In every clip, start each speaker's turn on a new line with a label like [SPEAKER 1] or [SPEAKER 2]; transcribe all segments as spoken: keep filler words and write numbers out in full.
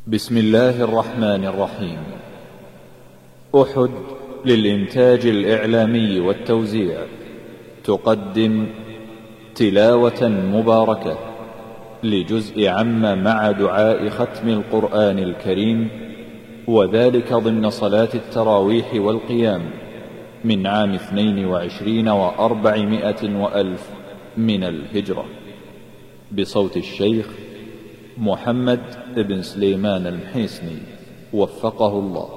[SPEAKER 1] بسم الله الرحمن الرحيم. أحد للإنتاج الإعلامي والتوزيع تقدم تلاوة مباركة لجزء عم مع دعاء ختم القرآن الكريم، وذلك ضمن صلاة التراويح والقيام من عام اثنين وعشرين وأربعمائة وألف من الهجرة، بصوت الشيخ محمد بن سليمان المحيسني وفقه الله.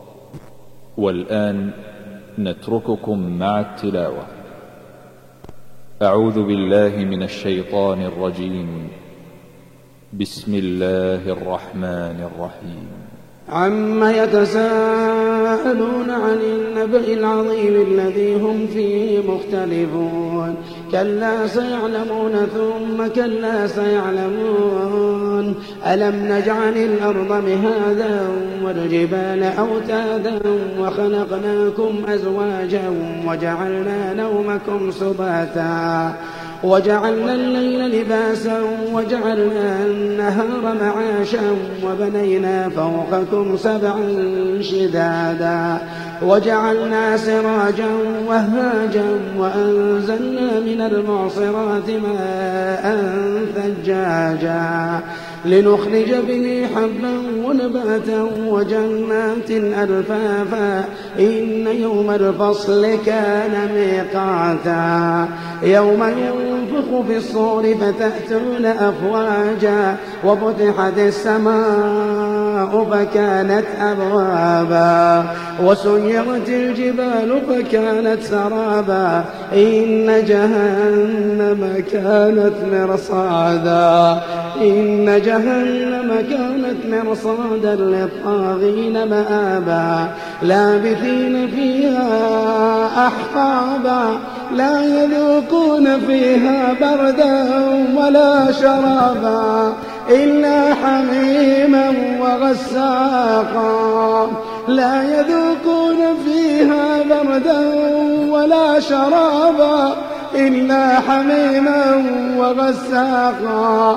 [SPEAKER 1] والآن نترككم مع التلاوة. أعوذ بالله من الشيطان الرجيم. بسم الله الرحمن الرحيم.
[SPEAKER 2] عم يتساءلون عن النبأ العظيم الذي هم فيه مختلفون. كلا سيعلمون ثم كلا سيعلمون. ألم نجعل الأرض مهادا والجبال أوتادا وخلقناكم أزواجا وجعلنا نومكم سباتا وجعلنا الليل لباسا وجعلنا النهار معاشا وبنينا فوقكم سبعا شدادا وجعلنا سراجا وهاجا وأنزلنا من المعصرات ماء ثجاجا لنخرج به حبا ونباتا وجنات ألفافا إن يوم الفصل كان ميقاتا يوم ينفخ في الصور فتأتون أفواجا وفتحت السماء فكانت أبوابا وسيرت الجبال فكانت سرابا إن جهنم كانت مرصادا إن جهنم كانت مرصادا للطاغين مآبا لابثين فيها أحقابا لا يذوقون فيها بردا ولا شرابا إلا حميما وغساقا لا يذوقون فيها بردا ولا شرابا إلا حميما وغساقا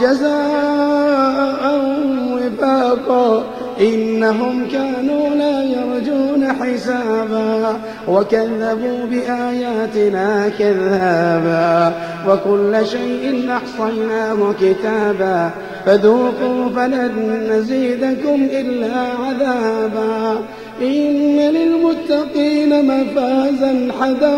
[SPEAKER 2] جزاء وفاقا إنهم كانوا لا يرجون حسابا وكذبوا بآياتنا كذابا وكل شيء أحصيناه كتابا فذوقوا فلن نزيدكم إلا عذابا إن للمتقين مفازا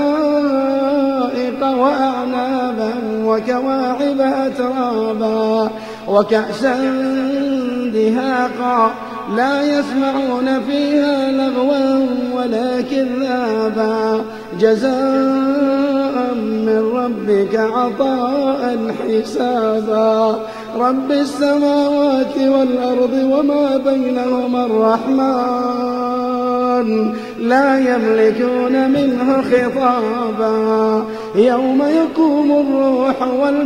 [SPEAKER 2] حدائق وأعنابا وكواعب أترابا وكأسا دهاقا لا يسمعون فيها لغوا ولا كذابا جزاء من ربك عطاء حسابا رب السماوات والأرض وما بينهما الرحمن لا يملكون منه خطابا يوم يقوم الروح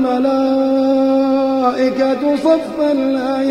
[SPEAKER 2] والملائكة صفا لا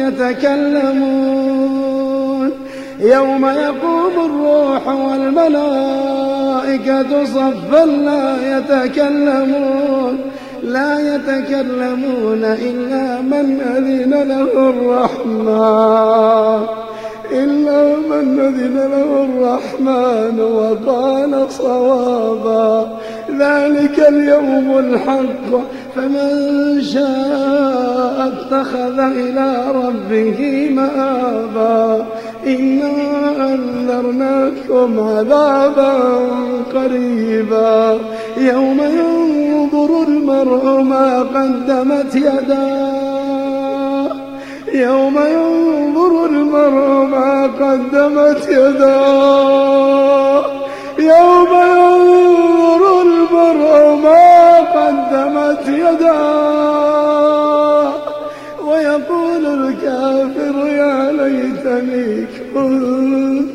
[SPEAKER 2] يتكلمون يوم يقوم الروح والملائكة صفا لا يتكلمون لا يتكلمون إلا من أذن له الرحمن إلا من أذن له الرحمن وقال صوابا ذلك اليوم الحق فمن شاء اتخذ إلى ربه مآبا إنا أنذرناكم عذابا قريبا يوم ينظر المرء ما قدمت يداه يوم ينظر المرء ما قدمت يداه يوم ينظر المرء ما قدمت يداه ويقول الكافر يا ليتني كنت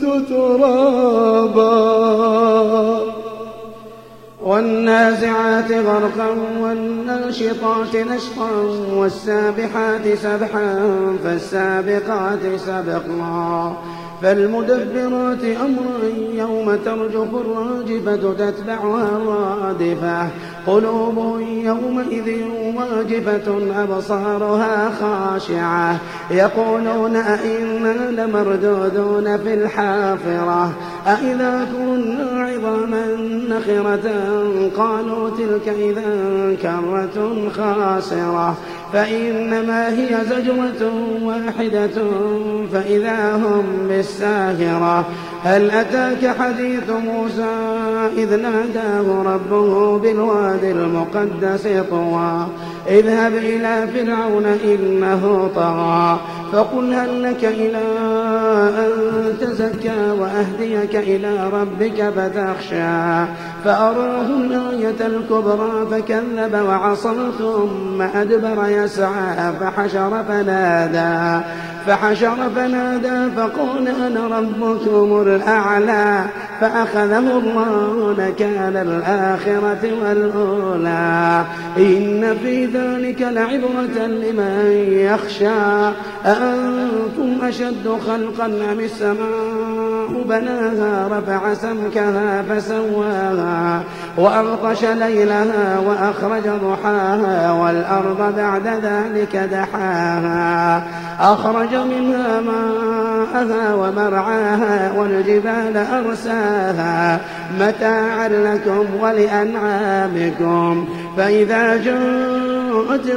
[SPEAKER 2] ترابا والنازعات غرقا والنازعات فالناشطات نشطا والسابحات سبحا فالسابقات سبقا فالمدبرات أمرا يوم ترجف الراجفة تتبعها الرادفة قلوب يومئذ واجفة أبصارها خاشعة يقولون أئنا لمردودون في الحافرة أئذا كنا عظاما نخرة قالوا تلك إذا كرة خاسرة فإنما هي زجرة واحدة فإذا هم بالساهرة هل أتاك حديث موسى إذ ناداه ربه بالوادي المقدس طوى اذهب إلى فرعون إنه طغى فقل هل لك إلى أن تزكى وأهديك إلى ربك فتخشى فأراه الآية الكبرى فكذب وعصى ثم أدبر يسعى فحشر فنادى فحشر فنادى فقال أنا ربكم الأعلى فأخذه الله نكال الآخرة والأولى إن في ذلك لعبرة لمن يخشى أأنتم أشد خلقا أم السماء بناها رفع سمكها فسواها وأغطش ليلها وأخرج ضحاها والأرض بعد ذلك دحاها أخرج منها ماءها ومرعاها والجبال أرساها متاعا لكم ولأنعامكم فإذا جاءت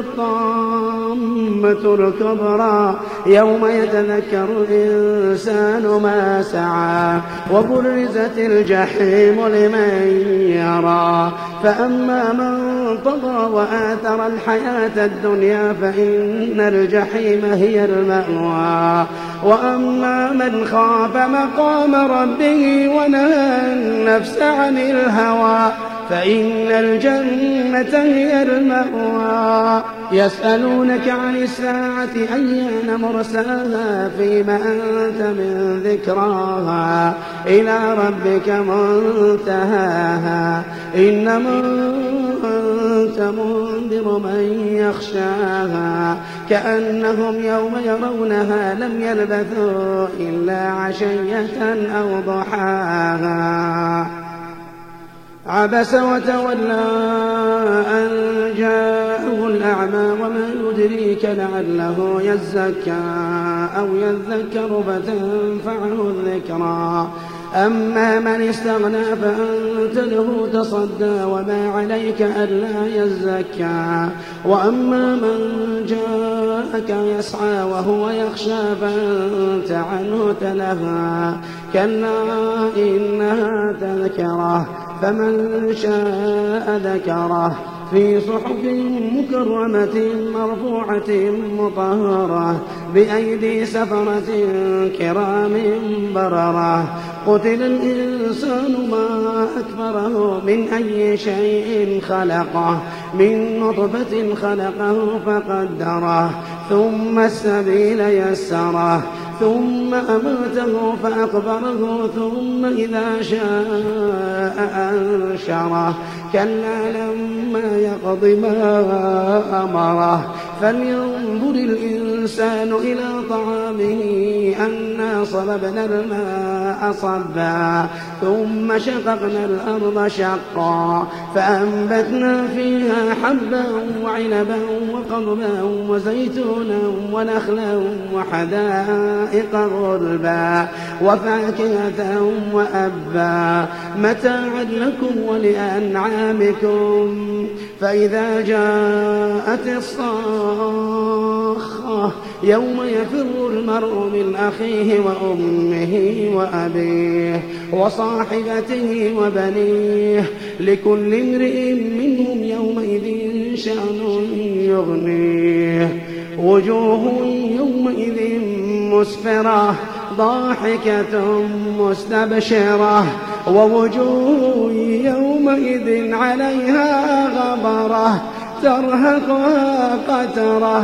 [SPEAKER 2] الطامة الكبرى يوم يتذكر الإنسان ما سعى وبرزت الجحيم لمن يرى فأما من طغى وآثر الحياة الدنيا فإن الجحيم هي المأوى وأما من خاف مقام ربه ونهى النفس عن الهوى فإن الجنة هي المأوى يسألونك عن الساعة أيان مرساها فيما أنت من ذكراها إلى ربك منتهاها إنما أنت منذر من يخشاها كأنهم يوم يرونها لم يلبثوا إلا عشية أو ضحاها عبس وتولى أن جاءه الأعمى وما يدريك لعله يزكى أو يذكر فتنفعه الذكرى أما من استغنى فأنت له تصدى وما عليك ألا يزكى وأما من جاءك يسعى وهو يخشى فأنت عنه تلهى كلا إنها تذكرة فمن شاء ذكره في صحف مكرمة مرفوعة مطهرة بأيدي سفرة كرام بررة قتل الإنسان ما أكبره من أي شيء خلقه من نطفة خلقه فقدره ثم السبيل يسره ثم أماته فأقبره ثم إذا شاء أنشره كلا لما يقض ما أمره فلينظر الإنسان إلى طعامه أنا صببنا الماء صبا ثم شققنا الأرض شقا فأنبتنا فيها حبا وعنبا وقضبا وزيتونا ونخلا وحدائق غلبا وفاكهة وأبا متاعا لكم ولأنعامكم فإذا جاءت الصاخة يوم يفر المرء من أخيه وأمه وأبيه وصاحبته وبنيه لكل امرئ منهم يومئذ شأن يغنيه وجوه يومئذ مسفرة ضاحكة مستبشرة ووجوه يومئذ عليها غبرة ترهقها قترة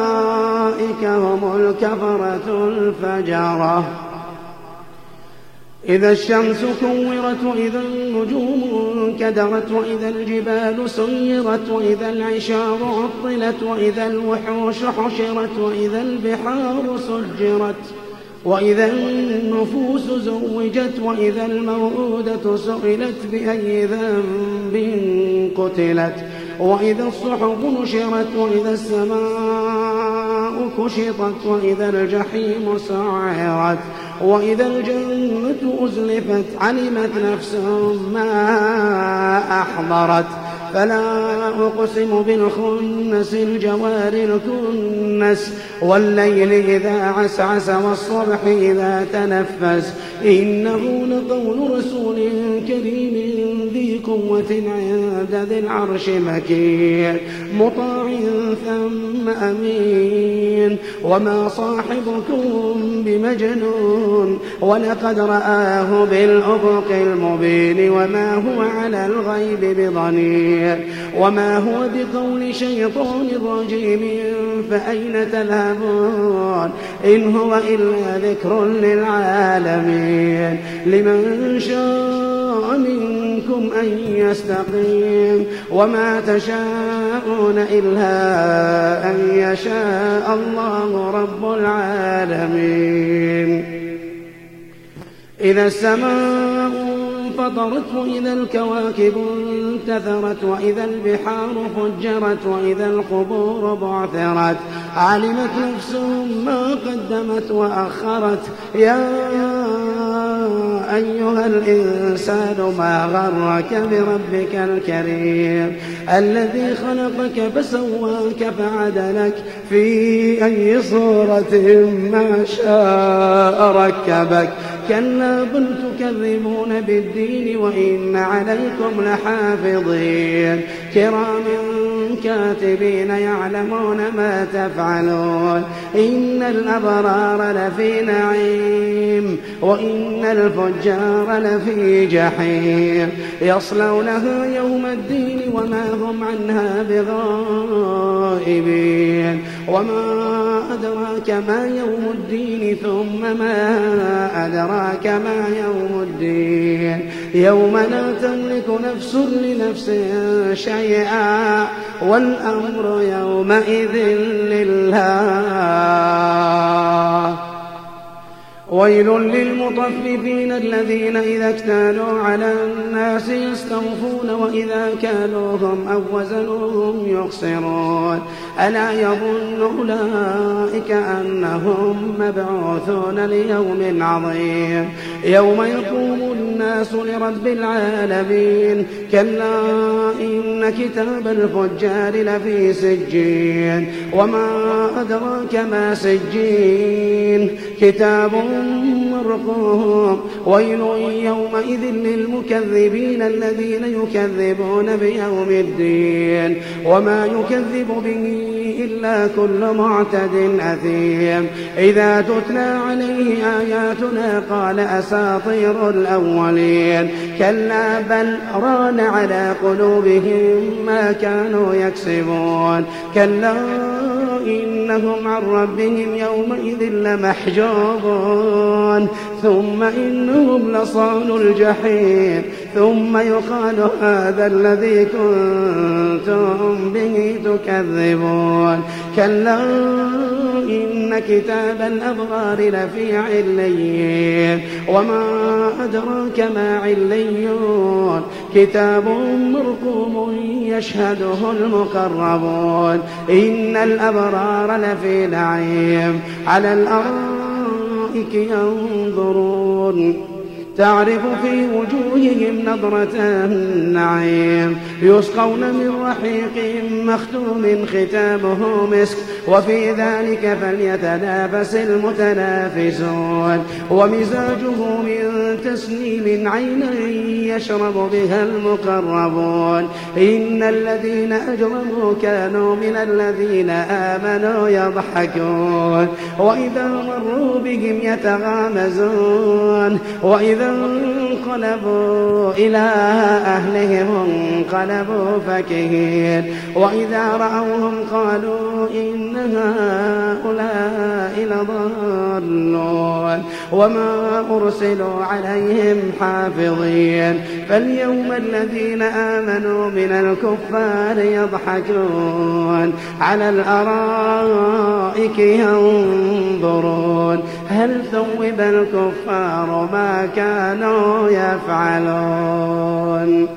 [SPEAKER 2] أولئك هم الكفرة الفجرة إذا الشمس كورت وإذا النجوم انكدرت وإذا الجبال سيرت وإذا العشار عطلت وإذا الوحوش حشرت وإذا البحار سجرت وإذا النفوس زوجت وإذا الموءودة سئلت بأي ذنب قتلت وإذا الصحف نشرت وإذا السماء كشطت وإذا الجحيم سعرت وإذا الجنة أزلفت علمت نفس ما أحضرت فلا أقسم بالخنس الجوار الكنس والليل إذا عسعس والصبح إذا تنفس إنه لقول رسول كريم ذي قوة عند ذي العرش مكين مطاع ثم أمين وما صاحبكم بمجنون ولقد رآه بالأفق المبين وما هو على الغيب بضنين وما هو بقول شيطان رجيم فأين تذهبون إن هو إلا ذكر للعالمين لمن شاء منكم أن يستقيم وما تشاءون إلا أن يشاء الله رب العالمين إذا السماء انفطرت وإذا الكواكب انتثرت وإذا البحار فجرت وإذا القبور بعثرت علمت نفس ما قدمت وأخرت يا أيها الإنسان ما غرك بربك الكريم الذي خلقك فسواك فعدلك في أي صورة ما شاء ركبك كلا بل تكذبون بالدين وإن عليكم لحافظين كرام كاتبين يعلمون ما تفعلون إن الأبرار لفي نعيم وإن الفجار لفي جحيم يصلونها يوم الدين وما هم عنها بغائبين وما أدراك ما يوم الدين ثم ما أدراك ما يوم الدين يوم لا تملك نفس لنفس شيئا والأمر يومئذ لله ويل للمطففين الذين إذا اكتالوا على الناس يستوفون وإذا كالوهم أو وزنوهم يخسرون ألا يظن أولئك أنهم مبعوثون ليوم عظيم يوم يقوم الناس لرب العالمين كلا إن كتاب الفجار لفي سجين وما أدراك ما سجين كتاب مرقوم ويل يومئذ للمكذبين الذين يكذبون بيوم الدين وما يكذب به إلا كل معتد أثيم إذا تتلى عليه آياتنا قال أساطير الأولين كلا بل ران على قلوبهم ما كانوا يكسبون كلا إنهم عن ربهم يومئذ لمحجوبون ثم إنهم لصالوا الجحيم ثم يقال هذا الذي كنتم به تكذبون كلا إن كتاب الأبرار لفي عليين وما أدراك ما عليون كتاب مرقوم يشهده المقربون إن الأبرار لفي نعيم على الأرائك ينظرون تعرف في وجوههم نضرة النعيم يسقون من رحيق مختوم ختامه مسك وفي ذلك فليتنافس المتنافسون ومزاجه من تسنيم عينا يشرب بها المقربون إن الذين أجرموا كانوا من الذين آمنوا يضحكون وإذا مروا بهم يتغامزون وإذا وإذا انقلبوا إلى أهلهم انقلبوا فكهين وإذا رأوهم قالوا إن هؤلاء لضالون وما أرسلوا عليهم حافظين فاليوم الذين آمنوا من الكفار يضحكون على الأرائك ينظرون هل ثوب الكفار ما كانوا يفعلون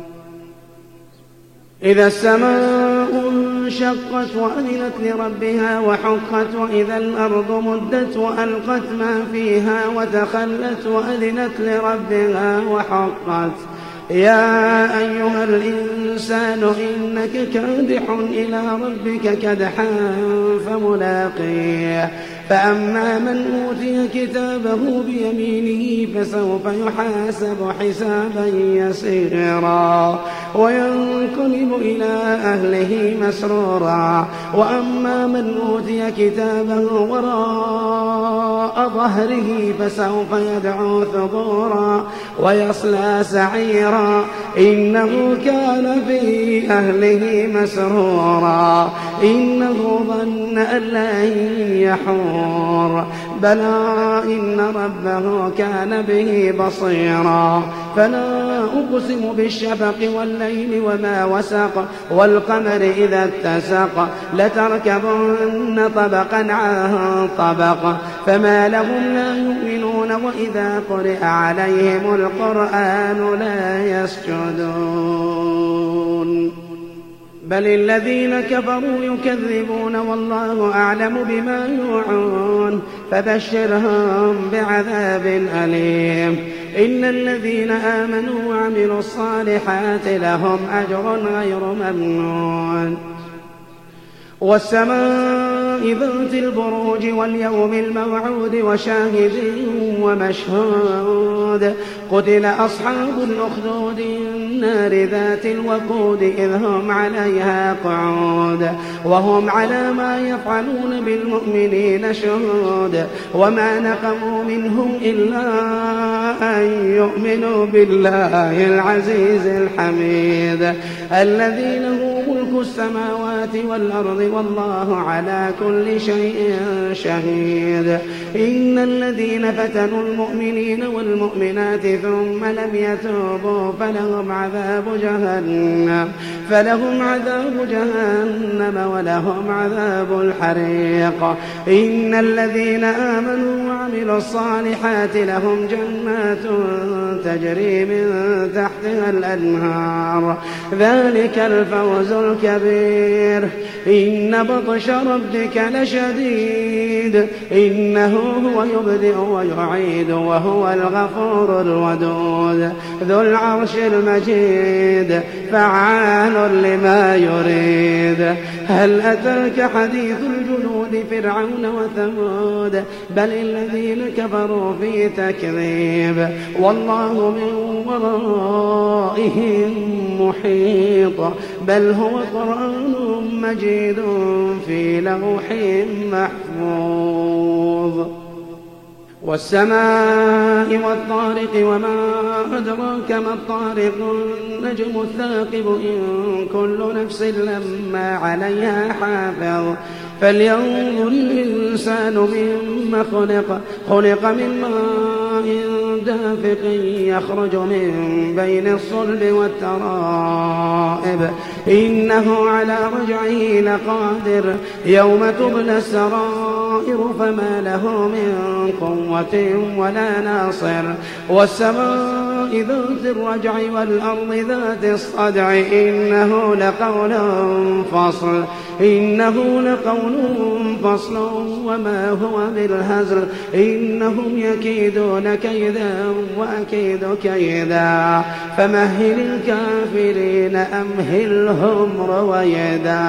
[SPEAKER 2] إذا السماء انشقت وأذنت لربها وحقت وإذا الأرض مدت وألقت ما فيها وتخلت وأذنت لربها وحقت يا أيها الإنسان إنك كادح إلى ربك كدحا فملاقيه فأما من أوتي كتابه بيمينه فسوف يحاسب حسابا يسيرا وينقلب إلى أهله مسرورا وأما من أوتي كتابه وراء ظهره فسوف يدعو ثبورا ويصلى سعيرا إنه كان في أهله مسرورا إنه ظن أن لن يحور بلى إن ربه كان به بصيرا فلا أقسم بالشفق والليل وما وسق والقمر إذا اتسق لتركبن طبقا عن طبق فما لهم لا يؤمنون وإذا قرئ عليهم القرآن لا يسجدون بل الذين كفروا يكذبون والله أعلم بما يوعون فبشرهم بعذاب أليم إن الذين آمنوا وعملوا الصالحات لهم أجر غير ممنون والسماء ذات البروج واليوم الموعود وشاهد ومشهود قتل أصحاب الأخدود النار ذات الوقود إذ هم عليها قعود وهم على ما يفعلون بالمؤمنين شهود وما نقموا منهم إلا أن يؤمنوا بالله العزيز الحميد الذي له ملك السماوات والأرض والله على كل شيء شهيد إن الذين فتنوا المؤمنين والمؤمنات ثم لم يتوبوا فلهم عذاب جهنم فلهم عذاب جهنم ولهم عذاب الحريق إن الذين آمنوا وعملوا الصالحات لهم جنات تجري من تحتها الأنهار ذلك الفوز الكبير إن بطش ربك لشديد إنه هو يبدئ ويعيد وهو الغفور الودود ذو العرش المجيد فعال لما يريد هل أتاك حديث الجنود فرعون وثمود بل الذين كفروا في تكذيب والله من ورائهم محيط بل هو قرآن مجيد في لوح محفوظ والسماء والطارق وما أدراك ما الطارق النجم الثاقب إن كل نفس لما عليها حافظ فلينظر الإنسان مما خلق خلق من ماء دافق يخرج من بين الصلب والترائب إنه على رجعه لقادر يوم تبلى السرائر فما له من قوة ولا ناصر والسماء ذات الرجع والأرض ذات الصدع إنه لقول فصل إنه لقول فصل وما هو بالهزل إنهم يكيدون كيدا وأكيد كيدا فمهل الكافرين أمهلهم رويدا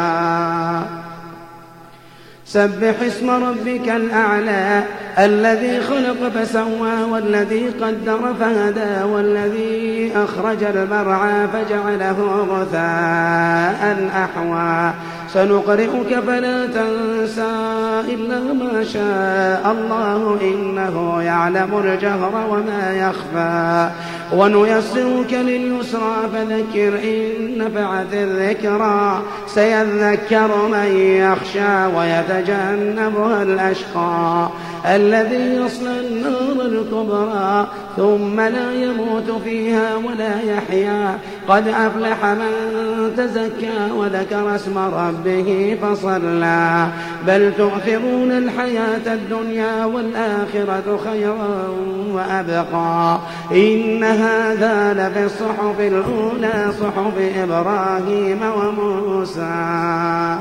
[SPEAKER 2] سبح اسم ربك الأعلى الذي خلق فسوى والذي قدر فهدى والذي أخرج المرعى فجعله غثاء أحوى سنقرئك فلا تنسى إلا ما شاء الله إنه يعلم الجهر وما يخفى ونيسرك لليسرى فذكر إن نفعت الذكرى سيذكر من يخشى ويتجنبها الأشقى الذي يصلى النار الكبرى ثم لا يموت فيها ولا يحيا قد أفلح من تزكى وذكر اسم ربه فصلى بل تؤثرون الحياة الدنيا والآخرة خيرا وأبقى إن هذا لفي الصحف الأولى صحف إبراهيم وموسى.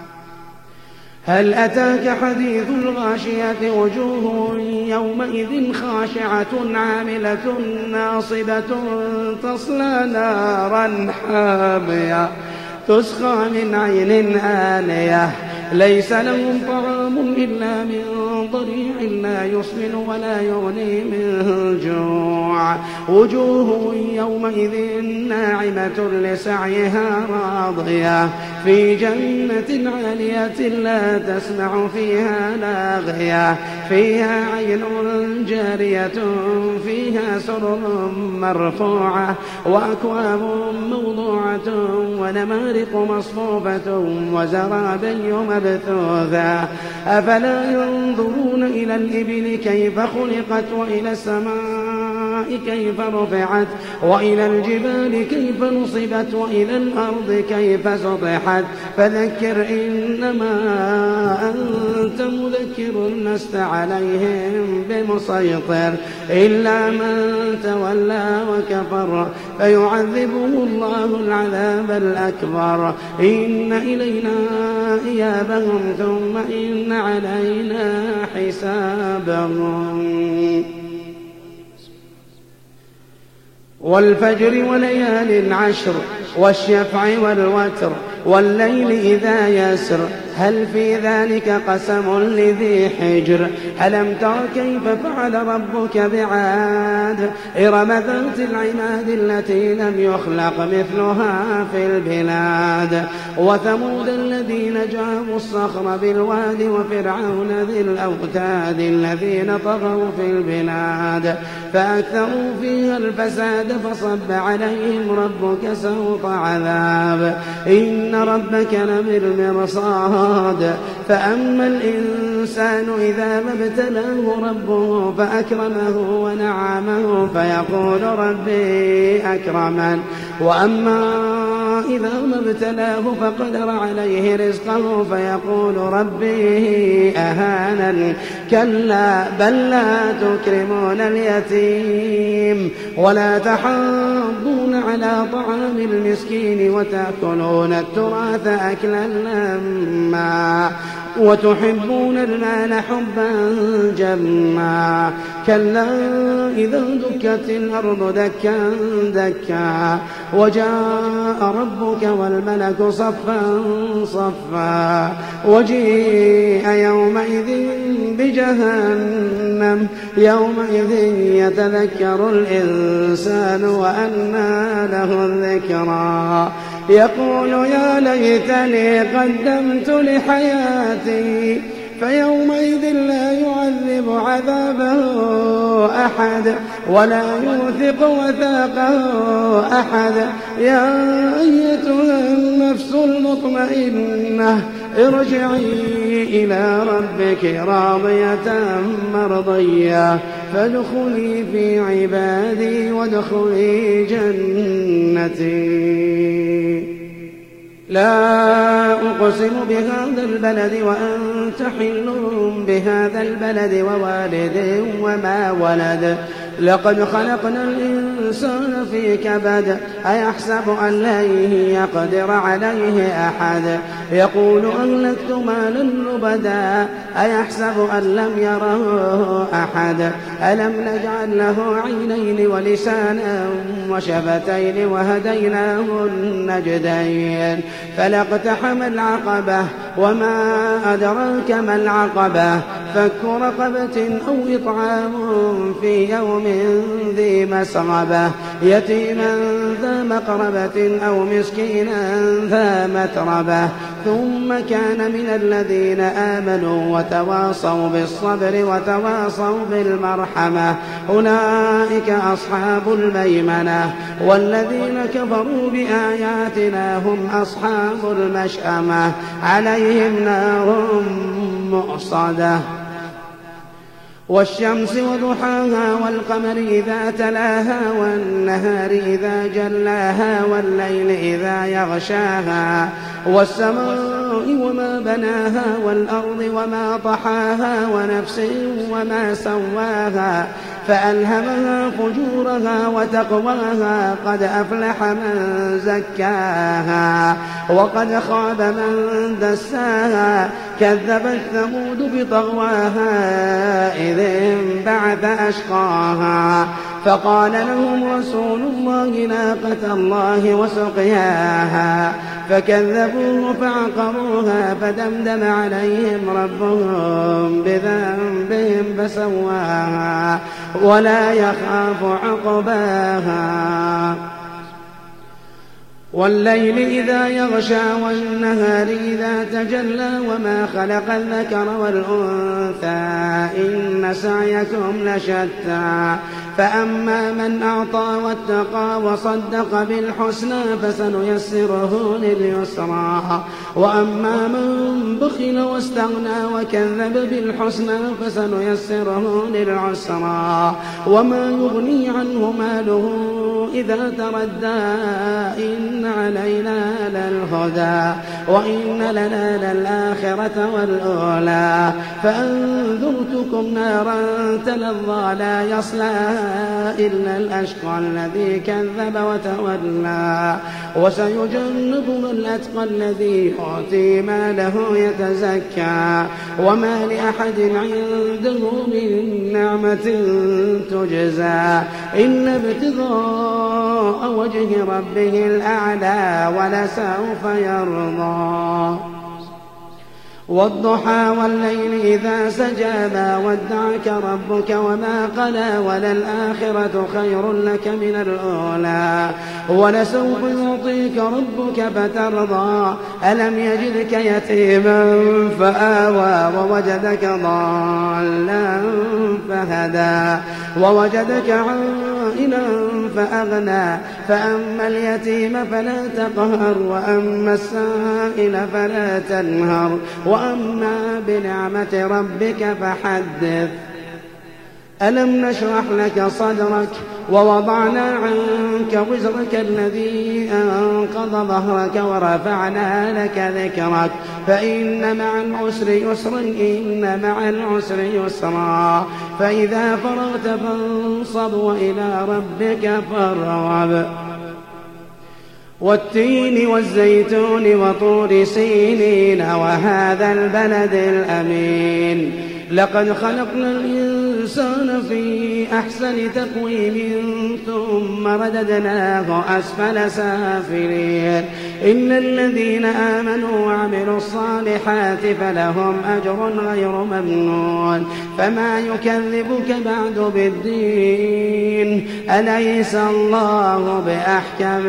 [SPEAKER 2] هل أتاك حديث الغاشية وجوه يومئذ خاشعة عاملة ناصبة تصلى نارا حامية تسقى من عين آنية ليس لهم طعام إلا من ضريع لا يسمن ولا يغني من جوع وجوه يومئذ ناعمة لسعيها راضية في جنة عالية لا تسمع فيها لاغية فيها عين جارية فيها سرر مرفوعة وأكواب موضوعة ونمارق مصفوفة وزرابي مبثوثة أفلا ينظرون إلى الإبل كيف خلقت وإلى السماء كيف رفعت وإلى الجبال كيف نصبت وإلى الأرض كيف سطحت فذكر إنما أنت مذكر لست عليهم بمسيطر إلا من تولى وكفر فيعذبه الله العذاب الأكبر إن إلينا إيابهم ثم إن علينا حسابهم والفجر وليال عشر والشفع والوتر والليل إذا يسر هل في ذلك قسم لذي حجر ألم تر كيف فعل ربك بعاد إرم ذات العماد التي لم يخلق مثلها في البلاد وثمود الذين جابوا الصخر بالواد وفرعون ذي الأوتاد الذين طغوا في البلاد فأكثروا فيها الفساد فصب عليهم ربك سوط عذاب إن ربك لبالمرصاد فأما الإنسان إذا ما ابتلاه ربه فأكرمه ونعمه فيقول ربي أكرمن وأما إذا ما ابتلاه فقدر عليه رزقه فيقول ربي أهانن كلا بل لا تكرمون اليتيم ولا تحاضون على طعام المسكين وتأكلون التراث أكلا لما وتحبون المال حبا جما كلا إذا دكت الأرض دكا دكا وجاء ربك والملك صفا صفا وجيء يومئذ بجهنم يومئذ يتذكر الإنسان وأنى له الذكرى يقول يا ليتني قدمت لحياتي فيومئذ لا يعذب عذابه أحد ولا يوثق وثاقه أحد يا أيتها النفس المطمئنة ارجعي إلى ربك راضية مرضية فادخلي في عبادي وادخلي جنتي لا أقسم بهذا البلد وأنت حل بهذا البلد ووالد وما ولد لقد خلقنا الإنسان في كبد أيحسب أن لن يقدر عليه أحد يقول أهلكت مالا لبدا أيحسب أن لم يره أحد ألم نجعل له عينين ولسانا وشفتين وهديناه النجدين فلاقتحم العقبة وما أدراك ما العقبة فك رقبة أو إطعام في يوم ذي مسغبة يتيما ذا مقربة أو مسكينا ذا متربة ثم كان من الذين آمنوا وتواصوا بالصبر وتواصوا بالمرحمة أولئك أصحاب الميمنة والذين كفروا بآياتنا هم أصحاب المشأمة عليهم نار مؤصدة والشمس وضحاها والقمر إذا تلاها والنهار إذا جلاها والليل إذا يغشاها والسماء وما بناها والأرض وما طحاها ونفس وما سواها فألهمها فجورها وتقواها قد أفلح من زكاها وقد خاب من دساها كذبت ثمود بطغواها إذ انبعث أشقاها فقال لهم رسول الله ناقة الله وسقياها فكذبوه فعقروها فدمدم عليهم ربهم بذنبهم فسواها ولا يخاف عقباها والليل إذا يغشى والنهار إذا تجلى وما خلق الذكر والأنثى إن سعيكم لشتى فأما من أعطى واتقى وصدق بالحسنى فسنيسره لليسرى وأما من بخل واستغنى وكذب بالحسنى فسنيسره للعسرى وما يغني عنه ماله إذا تردى إن علينا للهدى وإن لنا للآخرة والأولى فأنذرتكم نارا تلظى لا يصلاها إلا الأشقى الذي كذب وتولى وسيجنبها الأتقى الذي يؤتي ماله يتزكى وما لأحد عنده من نعمة تجزى إلا ابتغاء وجه ربه الأعلى ولسوف يرضى والضحى والليل إذا سجى ما ودعك ربك وما قلى وللآخرة خير لك من الأولى ولسوف يعطيك ربك فترضى ألم يجدك يتيما فآوى ووجدك ضالا فهدى ووجدك عائلا فأغنى فأما اليتيم فلا تقهر وأما السائل فلا تنهر وأما بنعمة ربك فحدث ألم نشرح لك صدرك ووضعنا عنك وزرك الذي أنقض ظهرك ورفعنا لك ذكرك فإن مع العسر يسرا إن مع العسر يسرا فإذا فرغت فانصب وإلى ربك فارغب والتين والزيتون وطور سينين وهذا البلد الأمين لقد خلقنا الإنسان في أحسن تقويم ثم رددناه أسفل سافلين إن الذين آمنوا وعملوا الصالحات فلهم أجر غير ممنون فما يكذبك بعد بالدين أليس الله بأحكم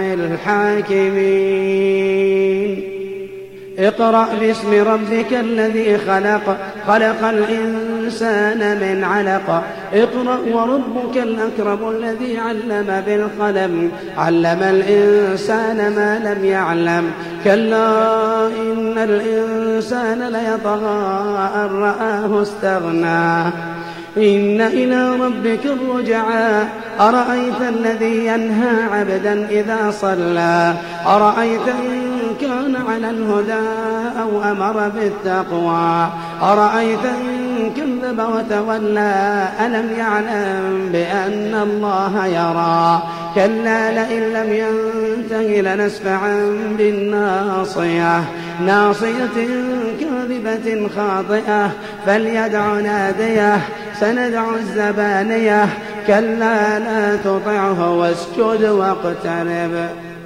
[SPEAKER 2] الحاكمين اقرأ باسم ربك الذي خلق خلق الإنسان من علق اقرأ وربك الأكرم الذي علم بالقلم علم الإنسان ما لم يعلم كلا إن الإنسان ليطغى أن رآه استغنى إن إلى ربك الرجعى أرأيت الذي ينهى عبدا إذا صلى أرأيت إن كان على الهدى أو أمر بالتقوى أرأيت إن كذب وتولى ألم يعلم بأن الله يرى كلا لئن لم ينته لنسفعا بالناصية ناصية كاذبة خاطئة فليدع ناديه سندع الزبانية كلا لا تطعه واسجد واقترب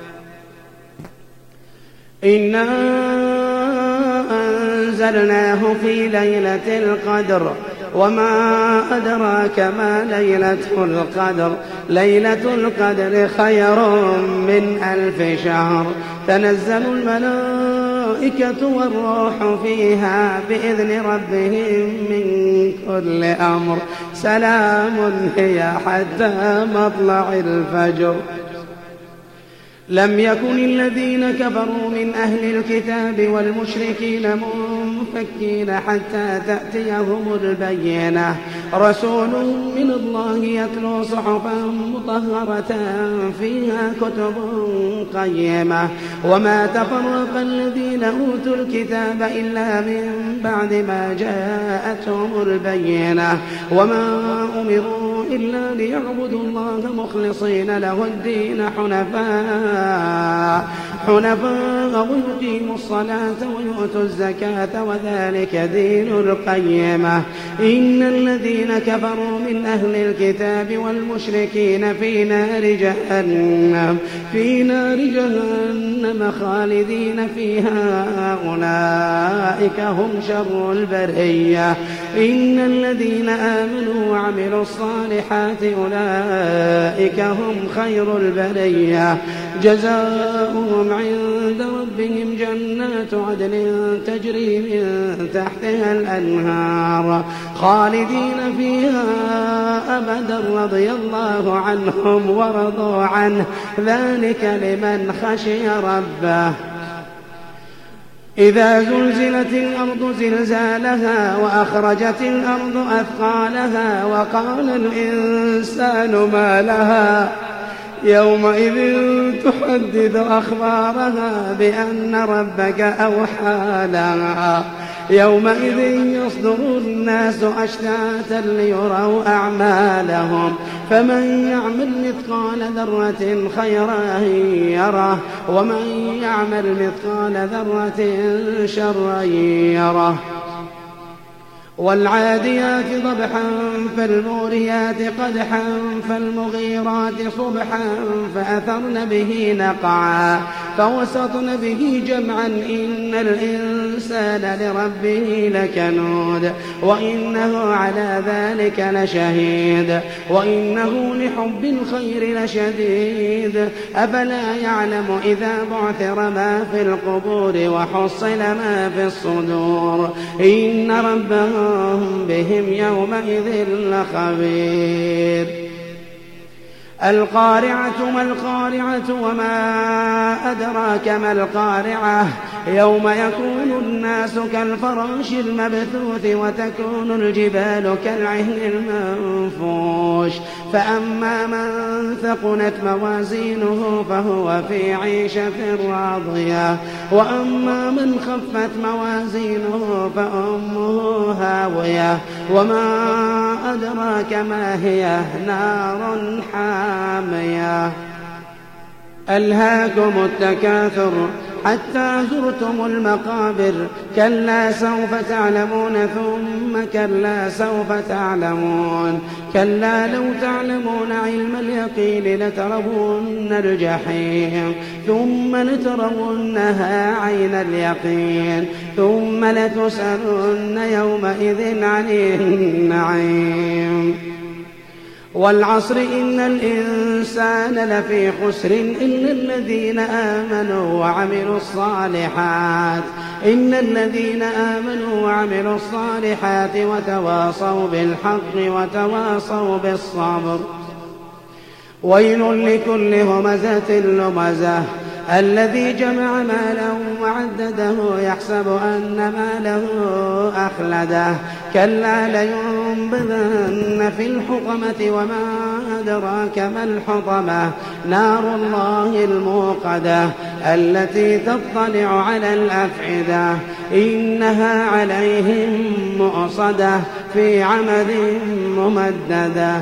[SPEAKER 2] إنا أنزلناه في ليلة القدر وما أدراك ما ليلة القدر ليلة القدر خير من ألف شهر تنزل الملائكة الملائكة والروح فيها بإذن ربهم من كل أمر سلام هي حتى مطلع الفجر. لم يكن الذين كفروا من أهل الكتاب والمشركين منفكين حتى تأتيهم البينة، رسول من الله يتلو صحفا مطهرة فيها كتب قيمة. وما تفرق الذين أوتوا الكتاب إلا من بعد ما جاءتهم البينة، وما أمروا إلا ليعبدوا الله مخلصين له الدين حنفاء حنفاء ويقيموا الصلاة ويؤتوا الزكاة وذلك دين القيمة. إن الذين كفروا من أهل الكتاب والمشركين في نار جهنم في نار جهنم خالدين فيها أولئك هم شر البرية. إن الذين آمنوا وعملوا الصالحات أولئك هم خير البرية، جزاؤهم عند ربهم جنات عدن تجري من تحتها الأنهار خالدين فيها أبدا رضي الله عنهم ورضوا عنه ذلك لمن خشي ربه. إذا زلزلت الأرض زلزالها وأخرجت الأرض أثقالها وقال الإنسان ما لها يومئذ تحدث أخبارها بأن ربك أوحى لها يومئذ يصدر الناس أشتاتا ليروا أعمالهم فمن يعمل مثقال ذرة خيرا يره ومن يعمل مثقال ذرة شرا يره. والعاديات ضبحا فالموريات قدحا فالمغيرات صبحا فأثرن به نقعا فوسطن به جمعا إن الإنسان لربه لكنود وإنه على ذلك لشهيد وإنه لحب الخير لشديد. أفلا يعلم إذا بعثر ما في القبور وحصل ما في الصدور إن ربهم بهم يومئذ لخبير. القارعة ما القارعة وما أدراك ما القارعة يوم يكون الناس كالفراش المبثوث وتكون الجبال كالعهن المنفوش فأما من ثقلت موازينه فهو في عيشة راضية وأما من خفت موازينه فأمه هاوية وما أدراك ما هي نار حامية. ألهاكم التكاثر حتى زرتم المقابر كلا سوف تعلمون ثم كلا سوف تعلمون كلا لو تعلمون علم اليقين لترون الجحيم ثم لترونها عين اليقين ثم لتسألن يومئذ عن النعيم. والعصر إن الإنسان لفي خسر إلا الذين آمنوا وعملوا الصالحات إن الذين آمنوا وعملوا الصالحات وتواصوا بالحق وتواصوا بالصبر. ويل لكل همزة لمزة الذي جمع ماله وعدده يحسب أن ماله أخلده كلا لينبذن في الحطمة وما أدراك ما الحطمة نار الله الموقدة التي تطلع على الأفئدة إنها عليهم مؤصدة في عمد ممددة.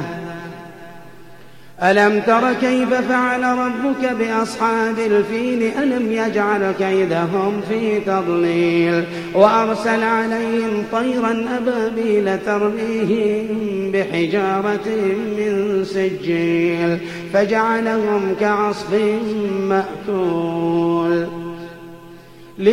[SPEAKER 2] ألم تر كيف فعل ربك بأصحاب الفيل ألم يجعل كيدهم في تضليل وأرسل عليهم طيرا أبابيل ترميهم بحجارة من سجيل فجعلهم كعصف مأكول.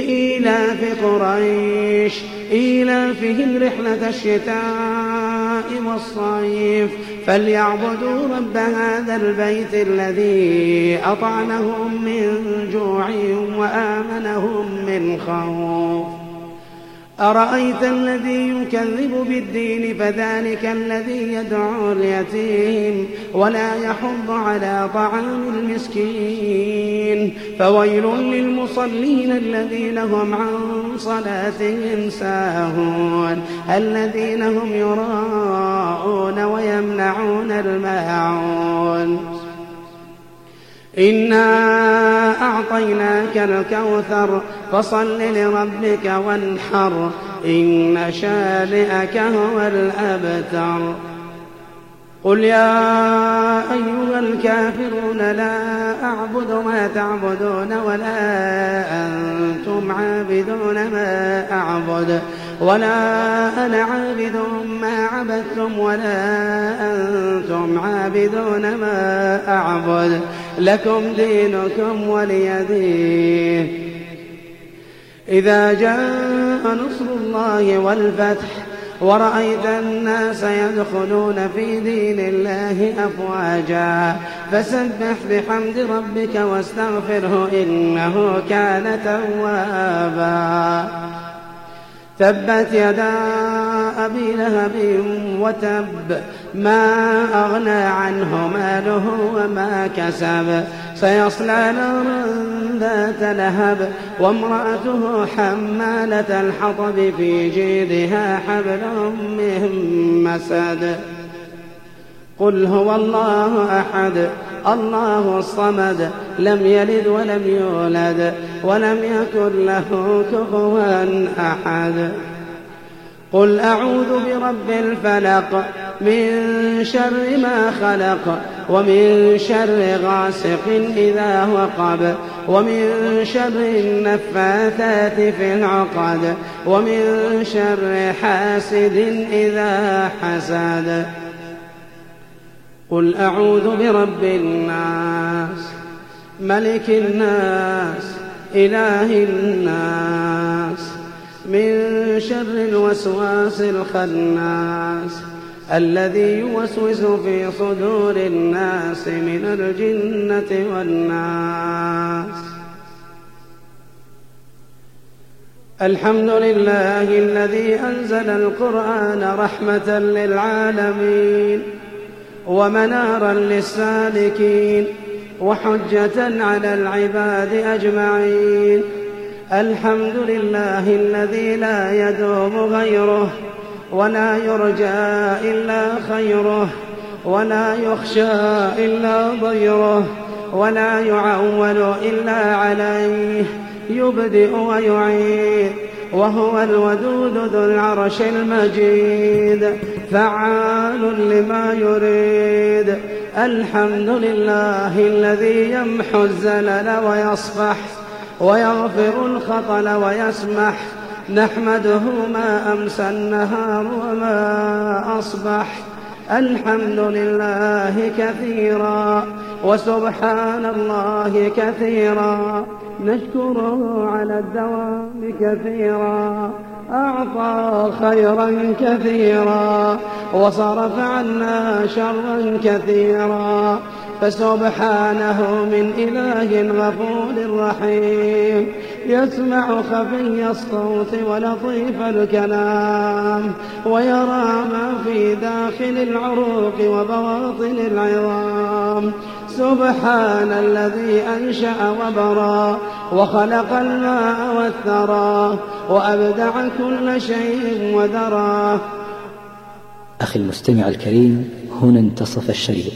[SPEAKER 2] لإيلاف قريش إيلافهم رحلة الشتاء والصيف فليعبدوا رب هذا البيت الذي أطعمهم من جوع وآمنهم من خوف. أرأيت الذي يكذب بالدين فذلك الذي يدعو اليتيم ولا يحض على طعام المسكين. فويل للمصلين الذين هم عن صلاتهم ساهون الذين هم يراءون ويمنعون الماعون. إنا أعطيناك الكوثر فصل لربك وانحر إن شانئك هو الأبتر. قل يا أيها الكافرون لا أعبد ما تعبدون ولا أنتم عابدون ما أعبد ولا أنا عابد ما عبدتم ولا أنتم عابدون ما أعبد لكم دينكم ولي دين. إذا جاء نصر الله والفتح ورأيت الناس يدخلون في دين الله أفواجا فسبح بحمد ربك واستغفره إنه كان توابا. تبت يدا أبي لهب وتب ما أغنى عنه ماله وما كسب سيصلى نارا ذات لهب وامرأته حمالة الحطب في جيدها حبل من مسد. قل هو الله أحد الله الصمد لم يلد ولم يولد ولم يكن له كفوا أحد. قل أعوذ برب الفلق من شر ما خلق ومن شر غاسق إذا وقب ومن شر النفاثات في العقد ومن شر حاسد إذا حسد. قل أعوذ برب الناس ملك الناس إله الناس من شر الوسواس الخناس الذي يوسوس في صدور الناس من الجنة والناس. الحمد لله الذي أنزل القرآن رحمة للعالمين ومنارا للسالكين وحجة على العباد أجمعين. الحمد لله الذي لا يدوم غيره ولا يرجى إلا خيره ولا يخشى إلا ضيره ولا يعول إلا عليه يبدئ ويعيد وهو الودود ذو العرش المجيد فعال لما يريد. الحمد لله الذي يمحو الزلل ويصفح ويغفر الخطل ويسمح. نحمده ما أمسى النهار وما أصبح. الحمد لله كثيرا وسبحان الله كثيرا نشكره على الدوام كثيرا. أعطى خيرا كثيرا وصرف عنا شرا كثيرا فسبحانه من إله غفور رحيم يسمع خفي الصوت ولطيف الكلام ويرى ما في داخل العروق وبواطن العظام. سبحان الذي أنشأ وبرى وخلق الماء والثرى وأبدع كل شيء وذرى.
[SPEAKER 3] أخي المستمع الكريم، هنا انتصف الشريط.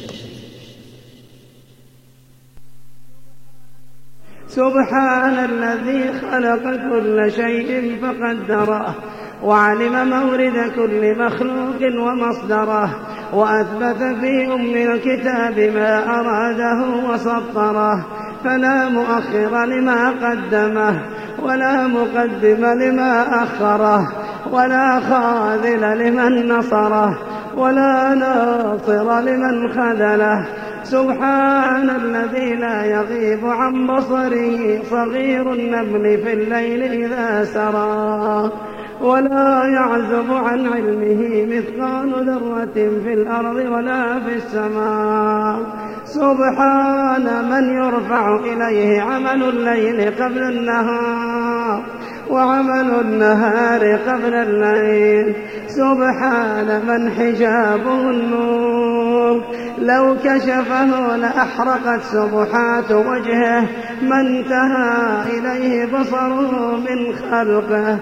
[SPEAKER 2] سبحان الذي خلق كل شيء فقدره وعلم مورد كل مخلوق ومصدره وأثبت في أم الكتاب ما أراده وسطره فلا مؤخر لما قدمه ولا مقدم لما أخره ولا خاذل لمن نصره ولا ناصر لمن خذله. سبحان الذي لا يغيب عن بصره صغير النمل في الليل إذا سرى ولا يعزب عن علمه مثقال ذرة في الأرض ولا في السماء. سبحان من يرفع إليه عمل الليل قبل النهار وعمل النهار قبل الليل. سبحان من حجابه النور، لو كشفه لأحرقت سبحات وجهه ما انتهى إليه بصره من خلقه.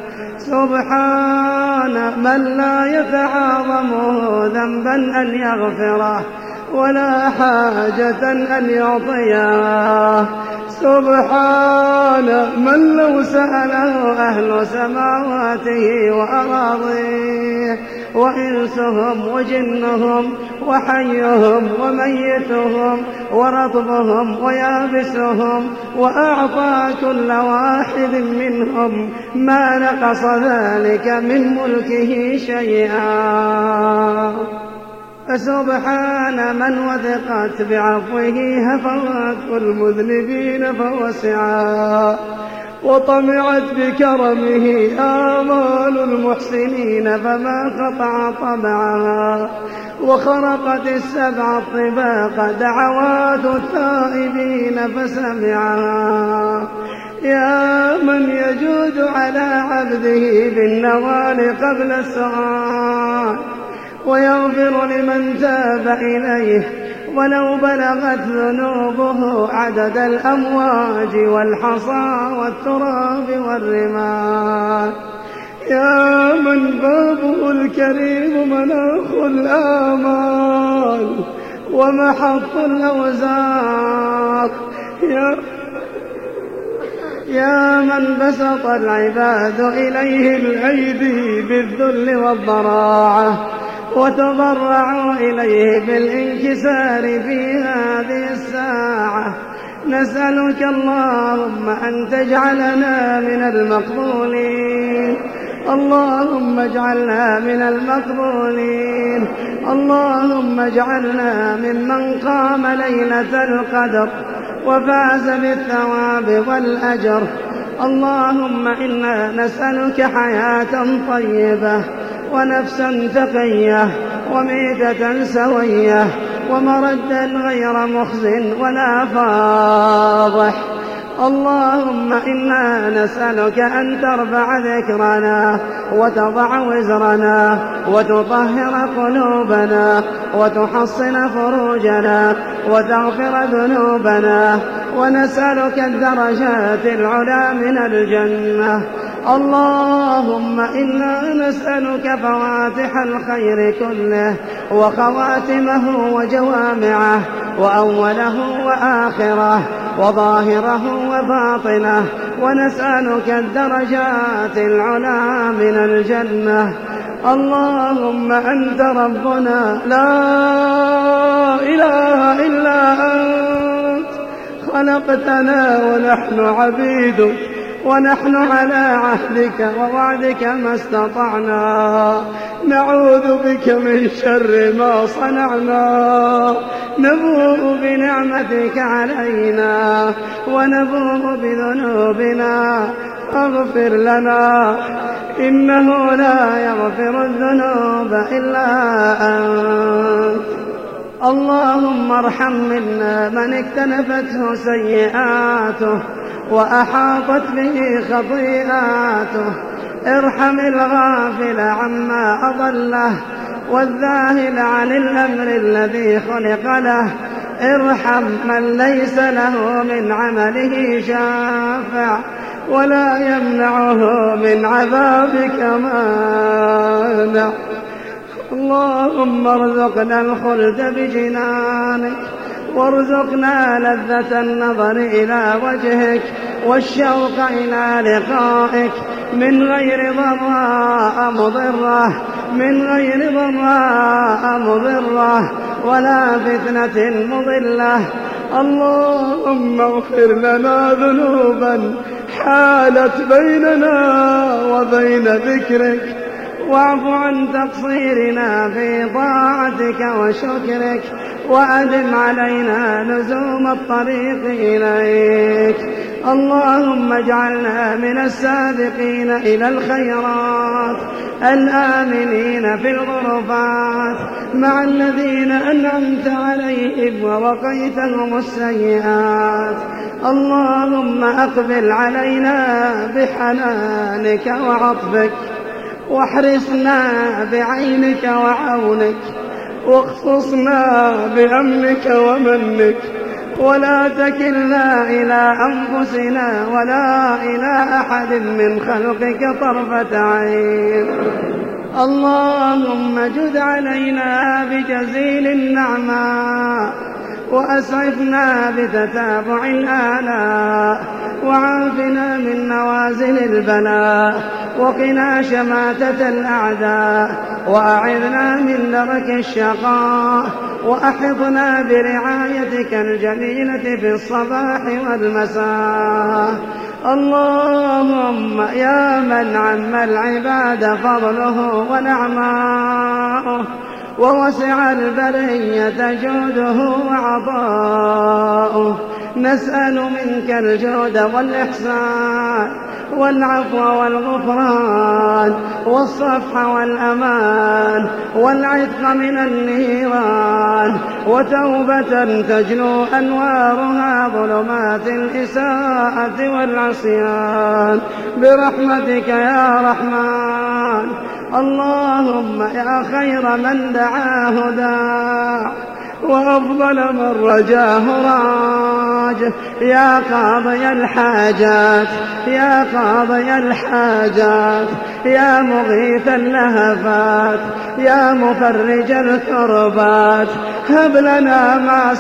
[SPEAKER 2] سبحان من لا يتعاظمه ذنبا أن يغفره ولا حاجة أن يعطيها. سبحان من لو سأله أهل سماواته وأراضيه وإنسهم وجنهم وحيهم وميتهم ورطبهم ويابسهم وأعطى كل واحد منهم ما نقص ذلك من ملكه شيئا. فسبحان من وثقت بعفوه هفوات المذنبين فوسعا، وطمعت بكرمه آمال المحسنين فما قطع طمعها، وخرقت السبع الطباق دعوات التائبين فسمعها. يا من يجود على عبده بالنوال قبل السؤال ويغفر لمن تاب إليه ولو بلغت ذنوبه عدد الأمواج والحصى والتراب والرمال. يا من بابه الكريم مناخ الآمال ومحط الأوزار. يا يا من بسط العباد إليه الأيدي بالذل والضراعة وتضرعوا إليه بالانكسار في هذه الساعة. نسألك اللهم أن تجعلنا من المقبولين، اللهم اجعلنا من المقبولين، اللهم اجعلنا ممن قام ليلة القدر وفاز بالثواب والأجر. اللهم إنا نسألك حياة طيبة ونفسا تقية وميتة سوية ومردا غير مخز ولا فاضح. اللهم إنا نسألك أن ترفع ذكرنا وتضع وزرنا وتطهر قلوبنا وتحصن فروجنا وتغفر ذنوبنا، ونسألك الدرجات العلى من الجنة. اللهم إنا نسألك فواتح الخير كله وخواتمه وجوامعه وأوله وآخره وظاهره وباطنه، ونسألك الدرجات العلى من الجنة. اللهم أنت ربنا لا إله إلا أنت، خلقتنا ونحن عبيدك ونحن على عهدك ووعدك ما استطعنا، نعوذ بك من شر ما صنعنا، نبوء بنعمتك علينا ونبوء بذنوبنا فاغفر لنا، إنه لا يغفر الذنوب إلا أنت. اللهم ارحم منا من اكتنفته سيئاته وأحاطت به خطيئاته، ارحم الغافل عما أضله والذاهل عن الأمر الذي خلق له، ارحم من ليس له من عمله شافع ولا يمنعه من عذابك مانع. اللهم ارزقنا الخلد بجنانك، وارزقنا لذة النظر إلى وجهك والشوق إلى لقائك من غير ضراء مضرة من غير ضراء مضرة ولا فتنة مضلة. اللهم اغفر لنا ذنوبا حالت بيننا وبين ذكرك، واعف عن تقصيرنا في طاعتك وشكرك، وأدم علينا لزوم الطريق إليك. اللهم اجعلنا من السابقين إلى الخيرات الآمنين في الغرفات مع الذين أنعمت عليهم ووقيتهم السيئات. اللهم أقبل علينا بحنانك وعطفك، واحرسنا بعينك وعونك، واخصصنا بأمنك ومنك، ولا تكلنا إلى أنفسنا ولا إلى أحد من خلقك طرفة عين. اللهم جد علينا بجزيل النعماء، وأسعفنا بتتابع الآلاء، وعافنا من نوازل البلاء، وقنا شماتة الأعداء، وأعذنا من درك الشقاء، وأحفظنا برعايتك الجميلة في الصباح والمساء. اللهم يا من عم العباد فضله ونعماؤه، ووسع البرية جوده وعطاؤه، نسأل منك الجود والإحسان والعفو والغفران والصفح والأمان والعتق من النيران، وتوبة تجلو أنوارها ظلمات الإساءة والعصيان برحمتك يا رحمن. اللهم يا خير من دعاه داع، وأفضل من رجاه راج، يا قاضي الحاجات يا قاضي الحاجات، يا مغيث اللهفات، يا مفرج الكربات، هب لنا ما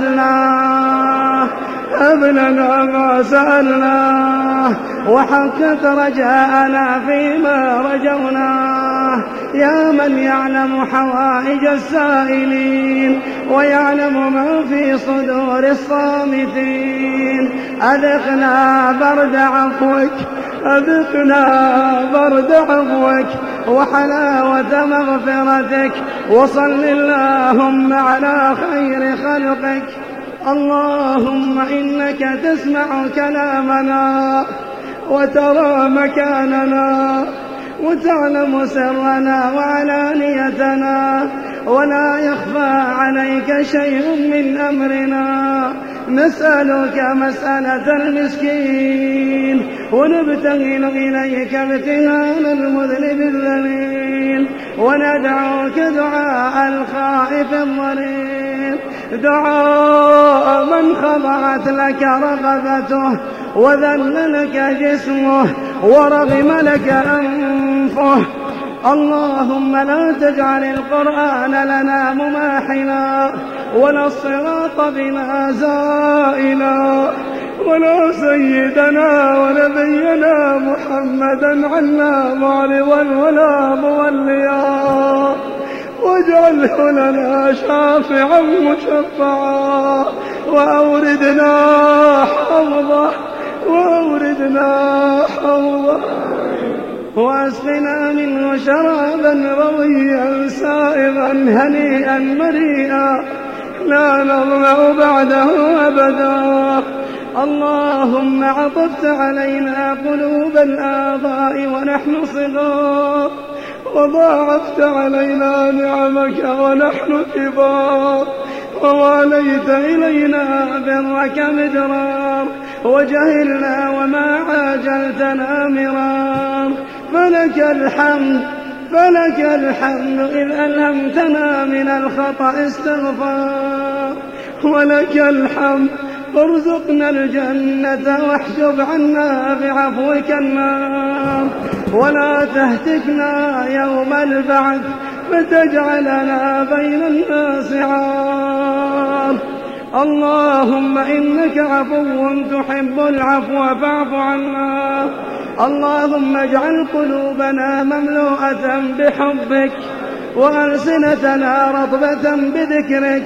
[SPEAKER 2] سألناه هب لنا ما سألناه، وحقق رجاءنا فيما رجوناه، يا من يعلم حوائج السائلين ويعلم ما في صدور الصامتين. أذقنا برد عفوك أذقنا برد عفوك وحلاوة مغفرتك، وصل اللهم على خير خلقك. اللهم إنك تسمع كلامنا وترى مكاننا وتعلم سرنا وعلانيتنا، ولا يخفى عليك شيء من أمرنا. نسألك مسألة المسكين، ونبتهل إليك ابتهال المذنب الذليل، وندعوك دعاء الخائف الضرير، دعاء من خضعت لك رغبته وذل لك جسمه ورغم لك أنفه. اللهم لا تجعل القرآن لنا مماحلا، ولا الصراط بنا زائلا، ولا سيدنا ونبينا محمدا عنا معرضا ولا موليا، واجعله لنا شافعا مشفعا، وأوردنا حوضه وأوردنا حوضه، واسقنا منه شرابا رويا سائغا هنيئا مريئا لا نظمأ بعده أبدا. اللهم عطفت علينا قلوب الآباء ونحن صغار، وضاعفت علينا نعمك ونحن كبار، وواليت إلينا برك مدرار، وجهلنا وما عاجلتنا مرار. فلك الحمد فلك الحمد إذ ألهمتنا من الخطأ استغفار، ولك الحمد ارزقنا الجنة واحجب عنا بعفوك النار، ولا تهتكنا يوم البعث فتجعلنا بين الناس عار. اللهم إنك عفو تحب العفو فاعف عنا. اللهم اجعل قلوبنا مملوءة بحبك، وألسنتنا رطبة بذكرك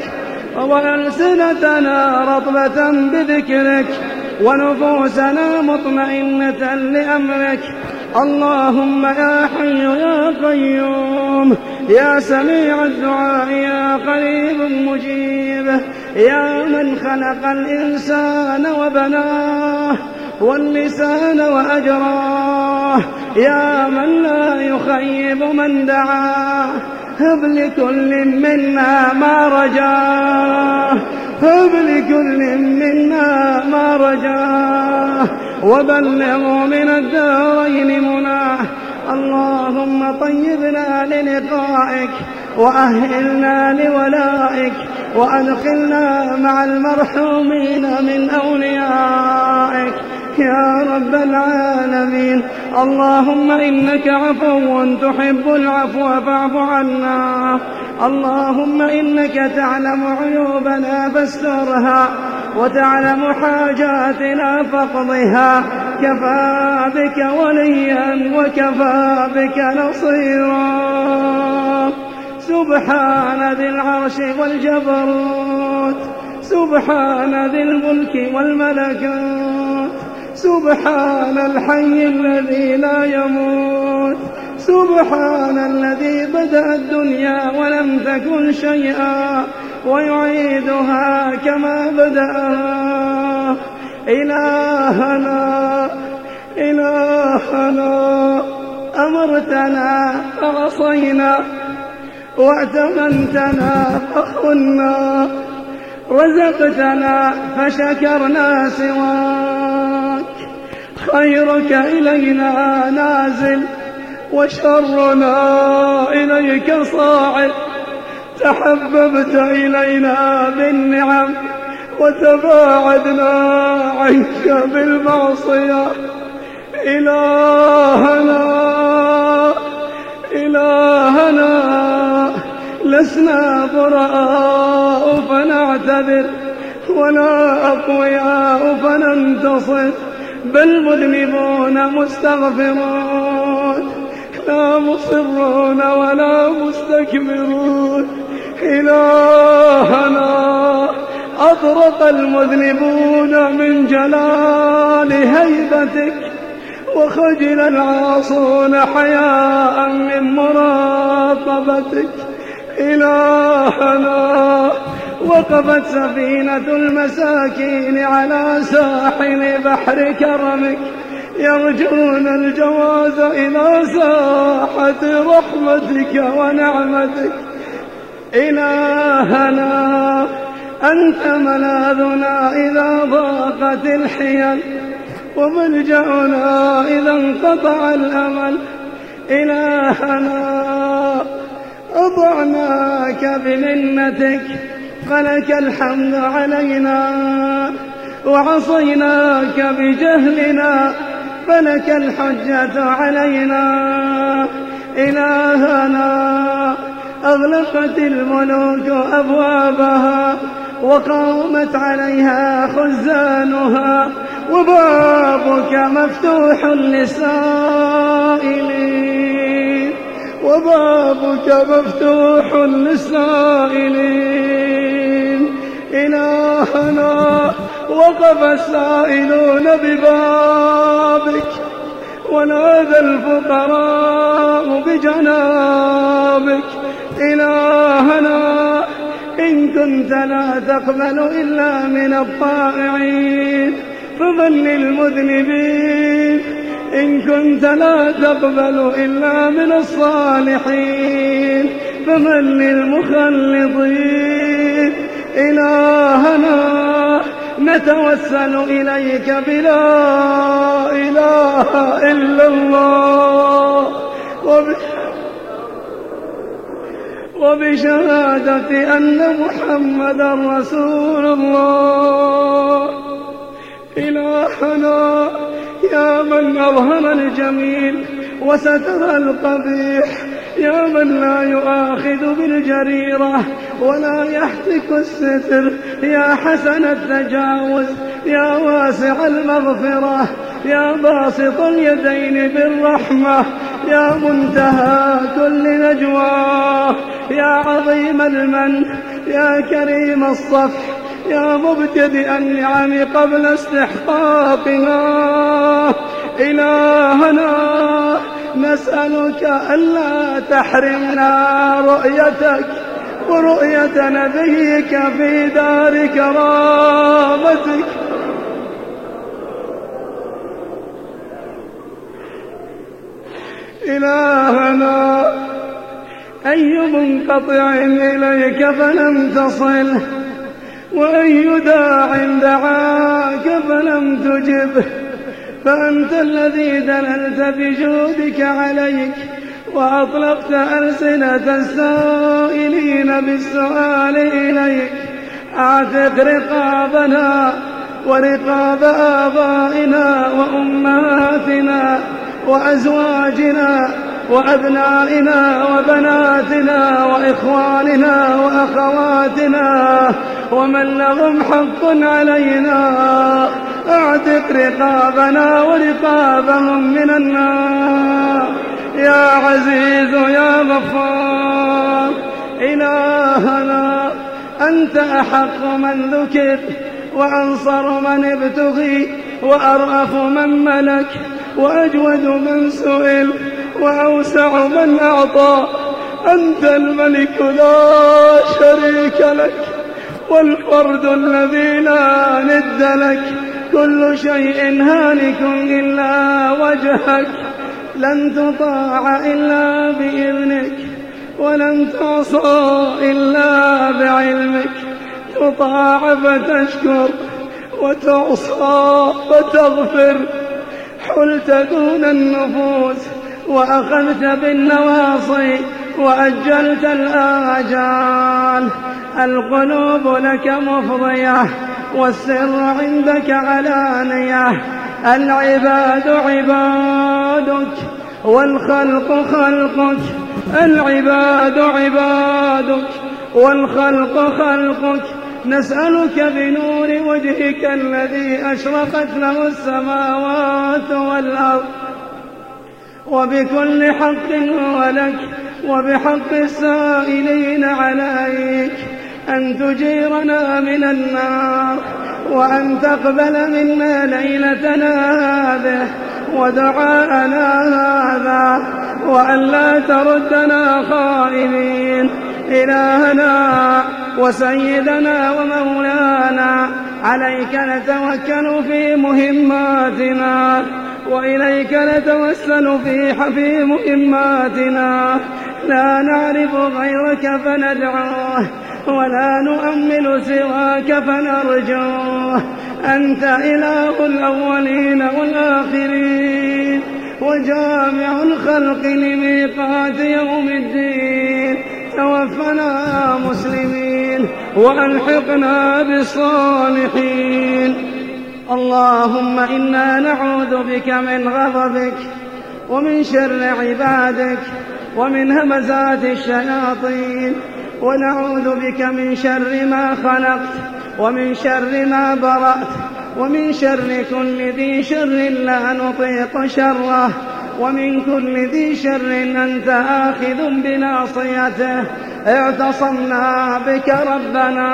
[SPEAKER 2] وألسنتنا رطبة بذكرك ونفوسنا مطمئنة لأمرك. اللهم يا حي يا قيوم، يا سميع الدعاء يا قريب مجيب، يا من خلق الإنسان وبناه واللسان وأجراه، يا من لا يخيب من دعاه، هب لكل منا ما رجاه، هب لكل منا ما رجاه، وبلغوا من الدارين مناه. اللهم طيبنا للقائك، وأهلنا لولائك، وأدخلنا مع المرحومين من أوليائك يا رب العالمين. اللهم إنك عفو تحب العفو فاعف عنا. اللهم إنك تعلم عيوبنا فاسترها، وتعلم حاجاتنا فاقضها. كفى بك وليا وكفى بك نصيرا. سبحان ذي العرش والجبروت، سبحان ذي الملك والملكوت، سبحان الحي الذي لا يموت، سبحان الذي بدأ الدنيا ولم تكن شيئا ويعيدها كما بدأها. إلهنا إلهنا أمرتنا فعصينا، وأتمنتنا فخنا، رزقتنا فشكرنا سواك. خيرك إلينا نازل، وشرنا إليك صاعد. تحببت إلينا بالنعم، وتباعدنا عنك بالمعصية. إلهنا إلهنا لسنا براء فنعتذر، ولا أقوياء فننتصر، بل مذنبون مستغفرون، لا مصرون ولا مستكبرون. إلهنا أطرق المذنبون من جلال هيبتك، وخجل العاصون حياء من مراقبتك. إلهنا وقفت سفينة المساكين على ساحل بحر كرمك، يرجون الجواز إلى ساحة رحمتك ونعمتك. إلهنا أنت ملاذنا إذا ضاقت الحيل، وملجأنا إذا انقطع الأمل. إلهنا أضعناك بمنتك، فلك الحمد علينا، وعصيناك بجهلنا، فلك الحجة علينا. إلهنا أغلقت الملوك أبوابها، وقامت عليها خزانها، وبابك مفتوح للسائلين، وبابك مفتوح للسائلين. إلهنا وقف السائلون ببابك، ونادى الفقراء بجنابك. إلهنا إن كنت لا تقبل إلا من الطائعين فمن للمذنبين، إن كنت لا تقبل إلا من الصالحين فمن للمخلطين. إلهنا نتوسل إليك بلا إله إلا الله، وبشهادة أن محمدا رسول الله. إلهنا يا من أظهر الجميل وستر القبيح، يا من لا يؤاخذ بالجريرة ولا يحتك الستر، يا حسن التجاوز، يا واسع المغفرة، يا باسط اليدين بالرحمة، يا منتهى كل نجوى، يا عظيم المن، يا كريم الصفح، يا مبتدئ النعم قبل استحقاقها. إلهنا نسألك ألا تحرمنا رؤيتك ورؤية نبيك في دار كرامتك. إلهنا أي منقطع إليك فلم تصل، وأي داع دعاك فلم تجب، فأنت الذي دللت بجودك عليك وأطلقت ألسنة السائلين بالسؤال إليك. أعتق رقابنا ورقاب آبائنا وأمهاتنا وأزواجنا وأبنائنا وبناتنا وإخواننا وأخواتنا ومن لهم حق علينا. أعتق رقابنا ورقابهم من النار يا عزيز يا غفار. إلهنا أنت أحق من ذكر وأنصر من ابتغي وأرأف من ملك وأجود من سئل وأوسع من أعطى. أنت الملك لا شريك لك والفرد الذي لا ند لك. كل شيء هالك إلا وجهك، لن تطاع إلا بإذنك ولن تعصى إلا بعلمك. تطاع فتشكر وتعصى فتغفر. حلت دون النفوس وأخذت بالنواصي وأجلت الآجال. القلوب لك مفضية والسر عندك علانية. العباد عبادك والخلق خلقك. العباد عبادك والخلق خلقك. نسألك بنور وجهك الذي أشرقت له السماوات والأرض وبكل حق هو لك وبحق السائلين عليك أن تجيرنا من النار وأن تقبل منا ليلتنا هذه ودعاءنا هذا وأن لا تردنا خائبين. إلهنا وسيدنا ومولانا عليك نتوكل في مهماتنا وإليك نتوسل في في مهماتنا. لا نعرف غيرك فندعوه ولا نؤمل سواك فنرجوه. أنت إله الأولين والآخرين وجامع الخلق لميقات يوم الدين. توفنا مسلمين وألحقنا بالصالحين. اللهم إنا نعوذ بك من غضبك ومن شر عبادك ومن همزات الشياطين، ونعوذ بك من شر ما خلقت ومن شر ما برأت ومن شر كل ذي شر لا نطيق شره ومن كل ذي شر أنت آخذ بناصيته. اعتصمنا بك ربنا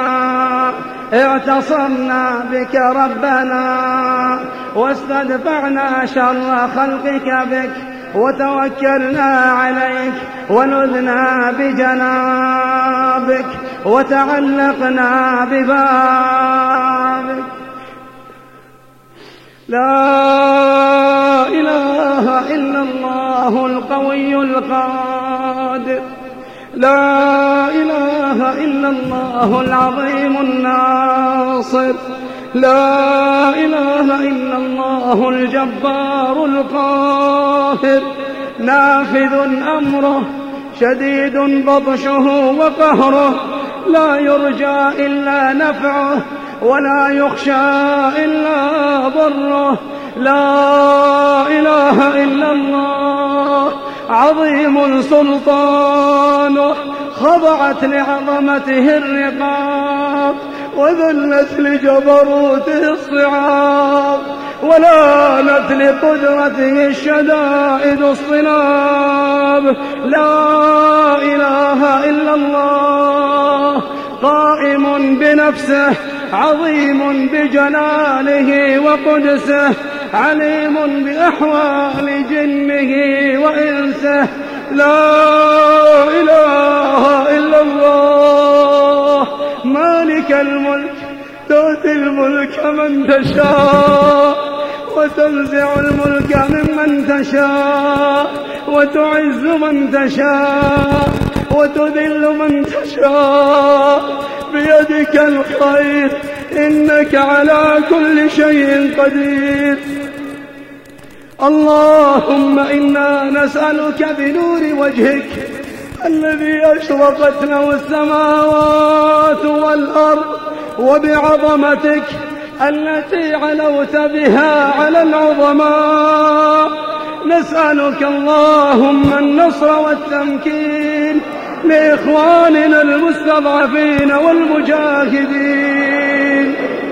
[SPEAKER 2] اعتصمنا بك ربنا واستدفعنا شر خلقك بك وتوكلنا عليك ونذنا بجنابك وتعلقنا ببابك. لا إله إلا الله القوي القادر. لا إله إلا الله العظيم الناصر. لا إله إلا الله الجبار القاهر. نافذ أمره شديد بطشه وقهره. لا يرجى إلا نفعه ولا يخشى إلا ضره. لا إله إلا الله عظيم سلطانه. خضعت لعظمته الرقاب وذلت لجبروته الصعاب ولانت لقدرته الشدائد الصلاب. لا إله إلا الله قائم بنفسه عظيم بجلاله وقدسه عليم بأحوال جنه وإنسه. لا إله إلا الله مالك الملك تؤتي الملك من تشاء وتنزع الملك ممن تشاء وتعز من تشاء وتذل من تشاء، بيدك الخير إنك على كل شيء قدير. اللهم إنا نسألك بنور وجهك الذي أشرقت له السماوات والأرض وبعظمتك التي علوت بها على العظماء، نسألك اللهم النصر والتمكين لإخواننا المستضعفين والمجاهدين.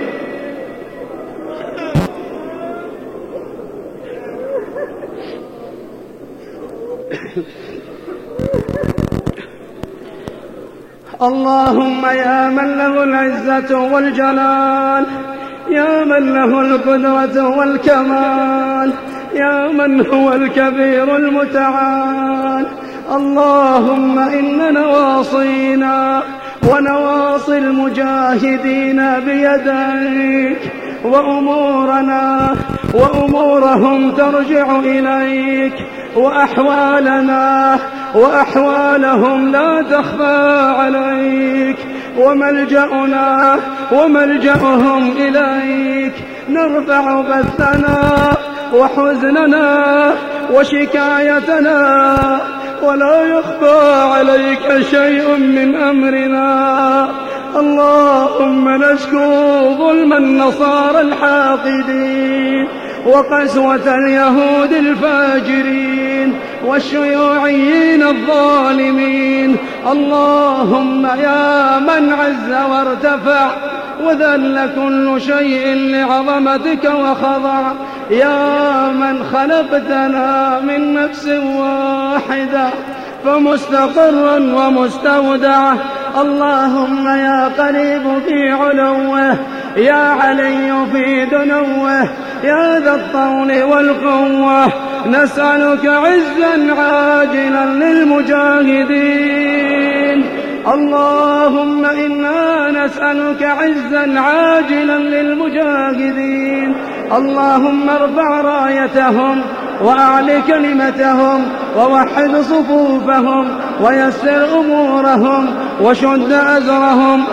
[SPEAKER 2] اللهم يا من له العزة والجلال، يا من له القدرة والكمال، يا من هو الكبير المتعال، اللهم إن نواصينا ونواصي المجاهدين بيديك، وأمورنا وأمورهم ترجع إليك، وأحوالنا وأحوالهم لا تخفى عليك، وملجأنا وملجأهم إليك، نرفع بثنا وحزننا وشكايتنا، ولا يخفى عليك شيء من أمرنا. اللهم نشكو ظلم النصارى الحاقدين، وقسوة اليهود الفاجرين، والشيوعيين الظالمين. اللهم يا من عز وارتفع وذل كل شيء لعظمتك وخضع، يا من خلقتنا من نفس واحدة فمستقرا ومستودعة، اللهم يا قريب في علوه، يا علي في دنوه، يا ذا الطول والقوة، نسألك عزا عاجلا للمجاهدين. اللهم إنا نسألك عزا عاجلا للمجاهدين، اللهم ارفع رايتهم وأعل كلمتهم ووحد صفوفهم ويسر أمورهم وشد أزرهم.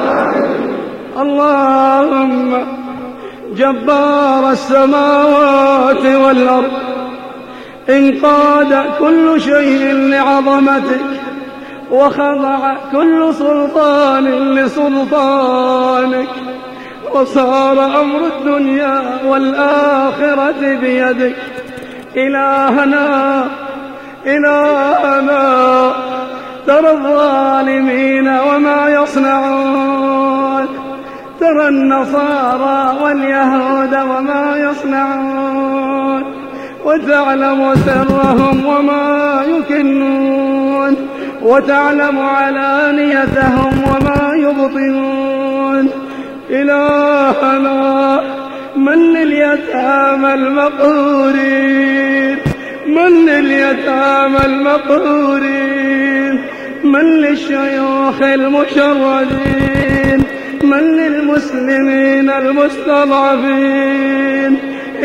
[SPEAKER 2] اللهم جبار السماوات والأرض، انقاد كل شيء لعظمتك، وخضع كل سلطان لسلطانك، وصار أمر الدنيا والآخرة بيدك. إلهنا إلهنا ترى الظالمين وما يصنعون، ترى النصارى واليهود وما يصنعون، وتعلم سرهم وما يكنون، وتعلم علانيتهم وما يبطنون. إلهنا من لليتامى المقهورين، من لليتامى المقهورين، من للشيوخ المشردين، من للمسلمين المستضعفين.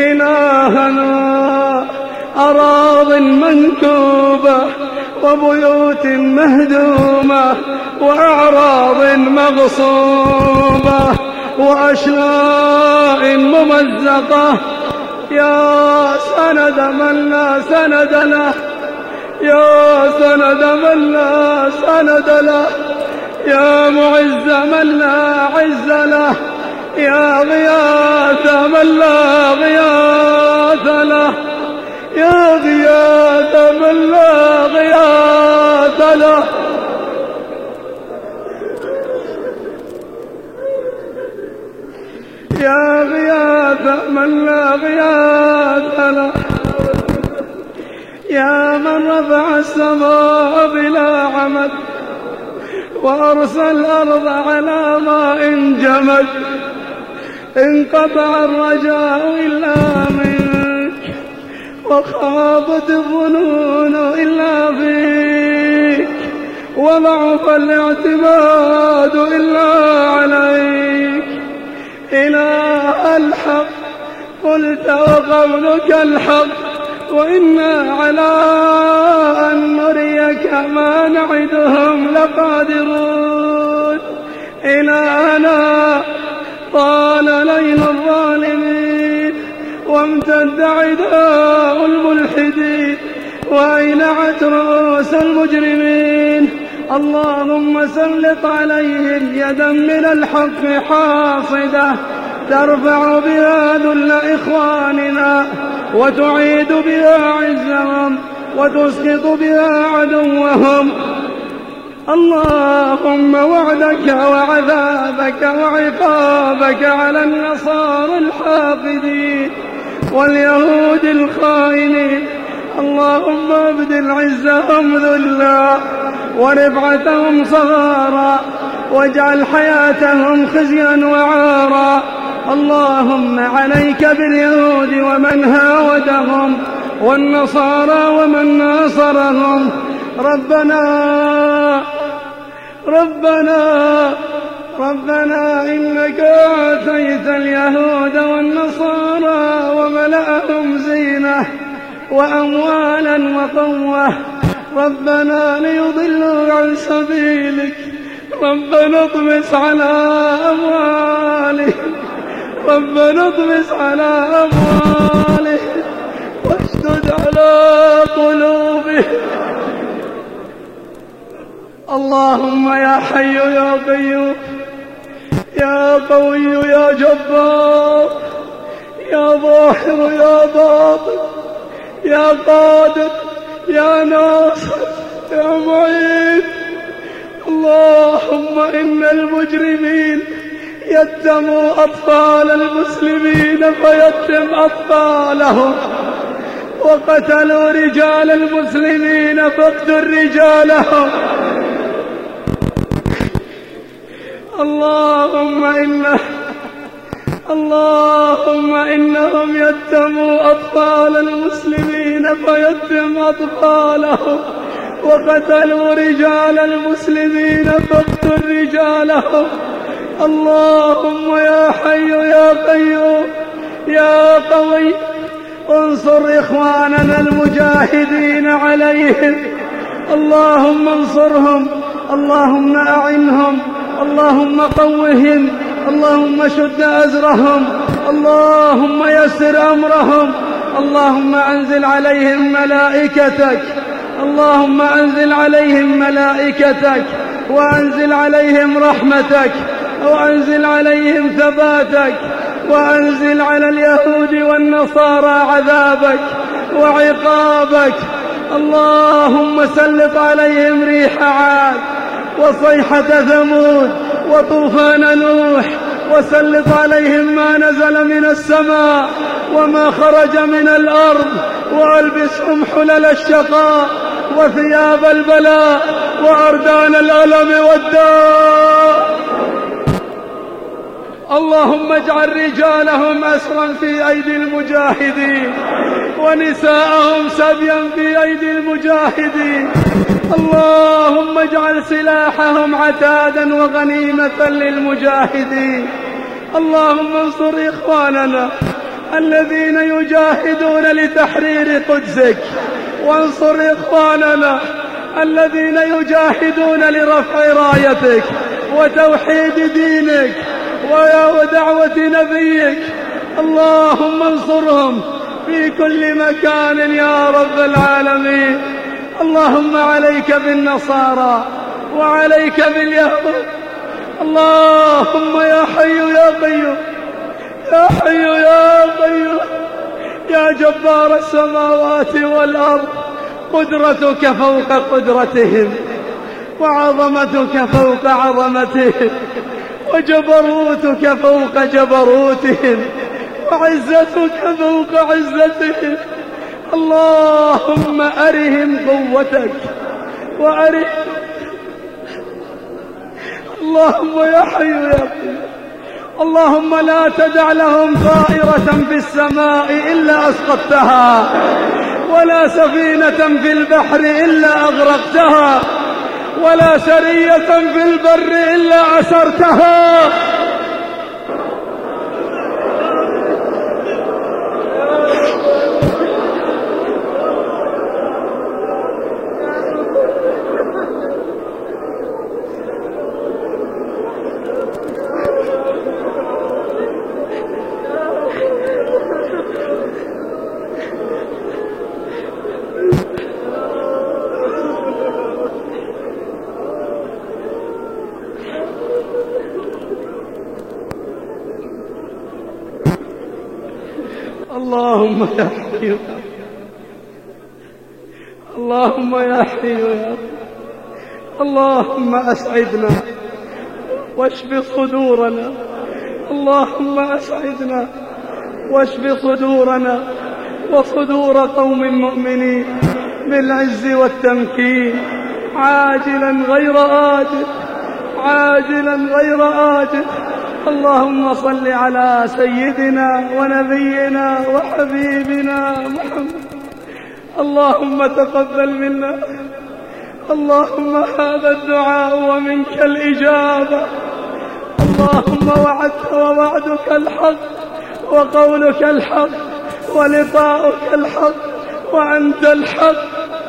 [SPEAKER 2] إلهنا أراض منكوبة وبيوت مهدومة وأعراض مغصوبة وأشلاء ممزقة، يا سند من لا سند له، يا سند من لا سند له، يا معز من لا عز له، يا غياث من لا غياث له، يا غياث من لا غياث له. يا غياث من لا غياث له، يا من رفع السماء بلا عمد وأرسل الأرض على ماء جمد، انقطع الرجاء إلا منك، وخابت الظنون إلا فيك، وضعف الاعتماد إلا عليك. إله الحق قلت وقولك الحق، وإنا على أن نريك ما نعدهم لقادرون. إلهنا طال ليل الظالمين وامتد عداء الملحدين وأينعت رؤوس المجرمين. اللهم سلط عليهم يدا من الحق حاصدة ترفع بها ذل إخواننا وتعيد بها عزهم وتسقط بها عدوهم. اللهم وعدك وعذابك وعقابك على النصارى الحاقدين واليهود الخائنين. اللهم ابدل عزهم ذلا ورفعتهم صغارا واجعل حياتهم خزيا وعارا. اللهم عليك باليهود ومن هاودهم والنصارى ومن ناصرهم. ربنا ربنا ربنا إنك آتيت اليهود والنصارى وملأهم زينة وأموالا وقوة، ربنا ليضلوا عن سبيلك. ربنا اطمس على أموالهم ربنا اطمس على أموالهم واشدد على قلوبهم. اللهم يا حي يا قيوم يا قوي يا جبار يا ظاهر يا باطن يا قادر يا ناصر يا معين. اللهم إن المجرمين يتموا أطفال المسلمين فيتم أطفالهم، وقتلوا رجال المسلمين فاقتل رجالهم. اللهم إنه اللهم إنهم يتموا أطفال المسلمين فيتم أطفالهم، وقتلوا رجال المسلمين فاقتل رجالهم. اللهم يا حي يا قيوم يا قوي انصر إخواننا المجاهدين عليهم. اللهم انصرهم، اللهم أعنهم، اللهم قوهم، اللهم شد أزرهم، اللهم يسر أمرهم. اللهم أنزل عليهم ملائكتك اللهم أنزل عليهم ملائكتك وأنزل عليهم رحمتك وأنزل عليهم ثباتك وأنزل على اليهود والنصارى عذابك وعقابك. اللهم سلط عليهم ريح عاد وصيحة ثمود وطوفان نوح، وسلط عليهم ما نزل من السماء وما خرج من الأرض، وألبسهم حلل الشقاء وثياب البلاء وأردان الألم والداء. اللهم اجعل رجالهم أسرا في أيدي المجاهدين ونساءهم سبيا في أيدي المجاهدين. اللهم اجعل سلاحهم عتادا وغنيمة للمجاهدين. اللهم انصر إخواننا الذين يجاهدون لتحرير قدسك، وانصر إخواننا الذين يجاهدون لرفع رايتك وتوحيد دينك ودعوة نبيك. اللهم انصرهم في كل مكان يا رب العالمين. اللهم عليك بالنصارى وعليك باليهود. اللهم يا حي يا قيوم يا حي يا قيوم يا جبار السماوات والأرض، قدرتك فوق قدرتهم وعظمتك فوق عظمتهم وجبروتك فوق جبروتهم وعزتك فوق عزتهم. اللهم أرهم قوتك وأرهم. اللهم يا حي يا قيوم اللهم لا تدع لهم طائرة في السماء إلا أسقطتها، ولا سفينة في البحر إلا أغرقتها، ولا سرية في البر إلا أسرتها. اللهم يا حي اللهم يا حي يا قيوم اللهم أسعدنا واشف صدورنا اللهم أسعدنا واشف صدورنا وصدور قوم مؤمنين بالعز والتمكين عاجلا غير آجل عاجلا غير آجل. اللهم صل على سيدنا ونبينا وحبيبنا محمد. اللهم تقبل منا اللهم هذا الدعاء ومنك الإجابة. اللهم وعدت ووعدك الحق وقولك الحق ولقاؤك الحق وأنت الحق.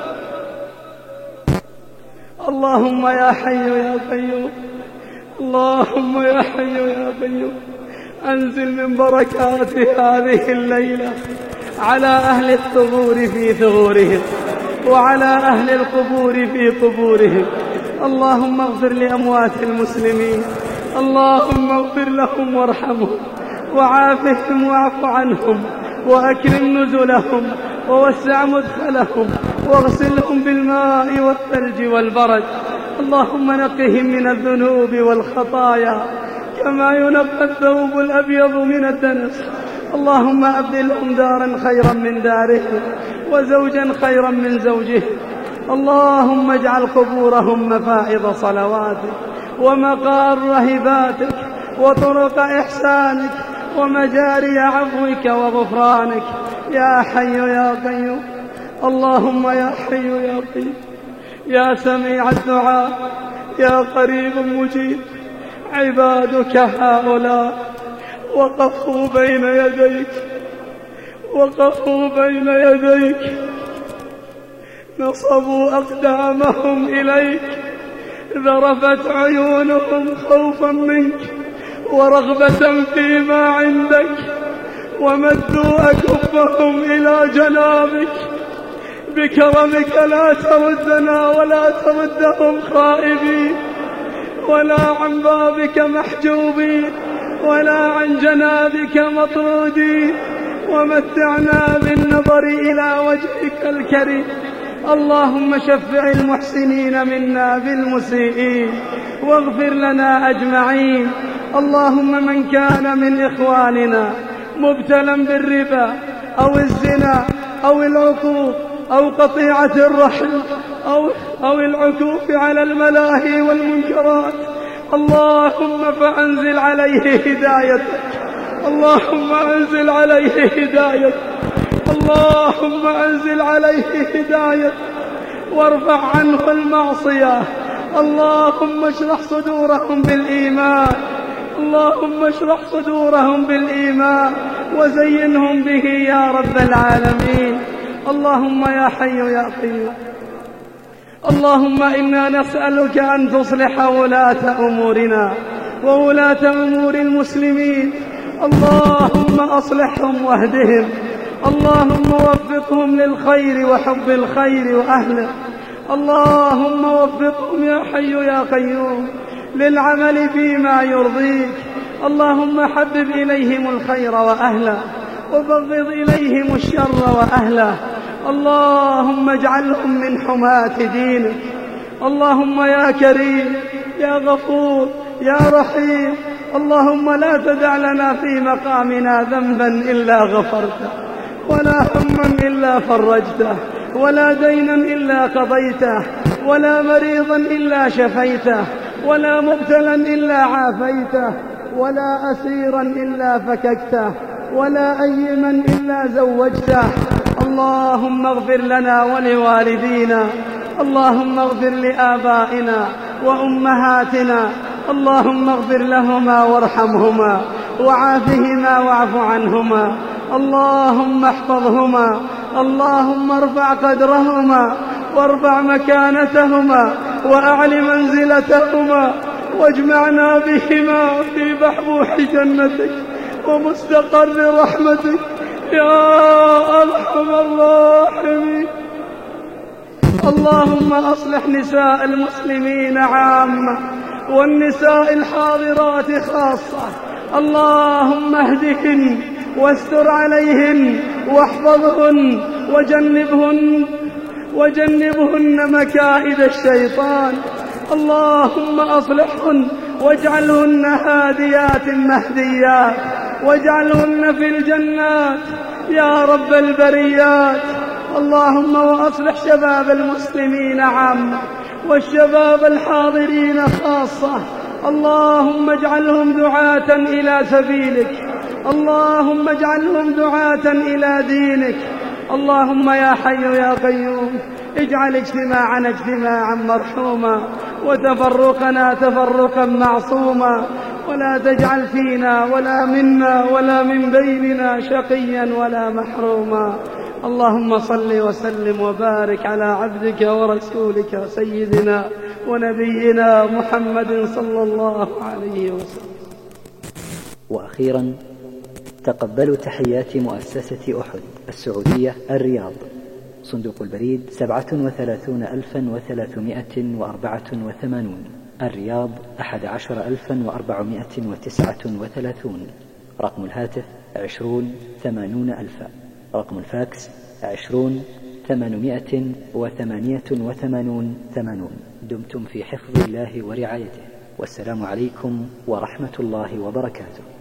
[SPEAKER 2] اللهم يا حي يا قيوم اللهم يا حي يا قيوم أنزل من بركات هذه الليلة على أهل الثغور في ثغورهم وعلى أهل القبور في قبورهم. اللهم اغفر لأموات المسلمين اللهم اغفر لهم وارحمهم وعافهم واعف عنهم وأكرم نزلهم ووسع مدخلهم واغسلهم بالماء والثلج والبرد. اللهم نقهم من الذنوب والخطايا كما ينقى الثوب الأبيض من الدنس. اللهم أبدلهم دارا خيرا من دارهم وزوجا خيرا من زوجهم. اللهم اجعل قبورهم مفائض صلواتك ومقار رهباتك وطرق إحسانك ومجاري عفوك وغفرانك يا حي يا قيوم. اللهم يا حي يا قيوم يا سميع الدعاء يا قريب مجيب. عبادك هؤلاء وقفوا بين يديك وقفوا بين يديك نصبوا أقدامهم إليك ذرفت عيونهم خوفا منك ورغبة فيما عندك ومدوا أكفهم إلى جنابك. بكرمك لا تردنا ولا تردهم خائبين ولا عن بابك محجوبين ولا عن جنابك مطرودين ومتعنا بالنظر إلى وجهك الكريم. اللهم شفع المحسنين منا بالمسيئين واغفر لنا أجمعين. اللهم من كان من إخواننا مبتلا بالربا أو الزنا أو العقوق أو قطيعة الرحم أو, أو العكوف على الملاهي والمنكرات اللهم فأنزل عليه هدايتك اللهم أنزل عليه هدايتك اللهم أنزل عليه هدايتك وارفع عنه المعصية. اللهم اشرح صدورهم بالإيمان اللهم اشرح صدورهم بالإيمان وزينهم به يا رب العالمين. اللهم يا حي يا قيوم اللهم إنا نسألك أن تصلح ولاة أمورنا وولاة أمور المسلمين. اللهم أصلحهم واهدهم اللهم وفقهم للخير وحب الخير وأهله. اللهم وفقهم يا حي يا قيوم للعمل فيما يرضيك. اللهم حبب إليهم الخير وأهله وبغض إليهم الشر وأهله. اللهم اجعلهم من حماة دينك. اللهم يا كريم يا غفور يا رحيم اللهم لا تدع لنا في مقامنا ذنبا إلا غفرته ولا هما إلا فرجته ولا دينا إلا قضيته ولا مريضا إلا شفيته ولا مبتلا إلا عافيته ولا أسيرا إلا فككته ولا أيما إلا زوجته. اللهم اغفر لنا ولوالدينا اللهم اغفر لآبائنا وأمهاتنا اللهم اغفر لهما وارحمهما وعافهما واعف عنهما. اللهم احفظهما اللهم ارفع قدرهما وارفع مكانتهما وأعل منزلتهما واجمعنا بهما في بحبوح جنتك ومستقر رحمتك يا أرحم الراحمين. اللهم أصلح نساء المسلمين عامة والنساء الحاضرات خاصة. اللهم اهدهن واستر عليهن واحفظهن وجنبهن وجنبهن مكائد الشيطان. اللهم أصلحهن واجعلهن هاديات مهديات واجعلهن في الجنات يا رب البريات. اللهم وأصلح شباب المسلمين عامة والشباب الحاضرين خاصة. اللهم اجعلهم دعاة إلى سبيلك، اللهم اجعلهم دعاة إلى دينك. اللهم يا حي يا قيوم اجعل اجتماعنا اجتماعا مرحوما وتفرقنا تفرقا معصوما، ولا تجعل فينا ولا منا ولا من بيننا شقيا ولا محروما. اللهم صل وسلم وبارك على عبدك ورسولك سيدنا ونبينا محمد صلى الله عليه وسلم.
[SPEAKER 3] وأخيرا تقبلوا تحيات مؤسسة أحد السعودية الرياض، صندوق البريد سبعة وثلاثون ألفا وثلاثمائة وأربعة وثمانون، الرياض أحد عشر ألفا وأربعمائة وتسعة وثلاثون، رقم الهاتف عشرون ثمانون ألفا، رقم الفاكس عشرون ثمانمائة وثمانية وثمانون ثمانون. دمتم في حفظ الله ورعايته، والسلام عليكم ورحمة الله وبركاته.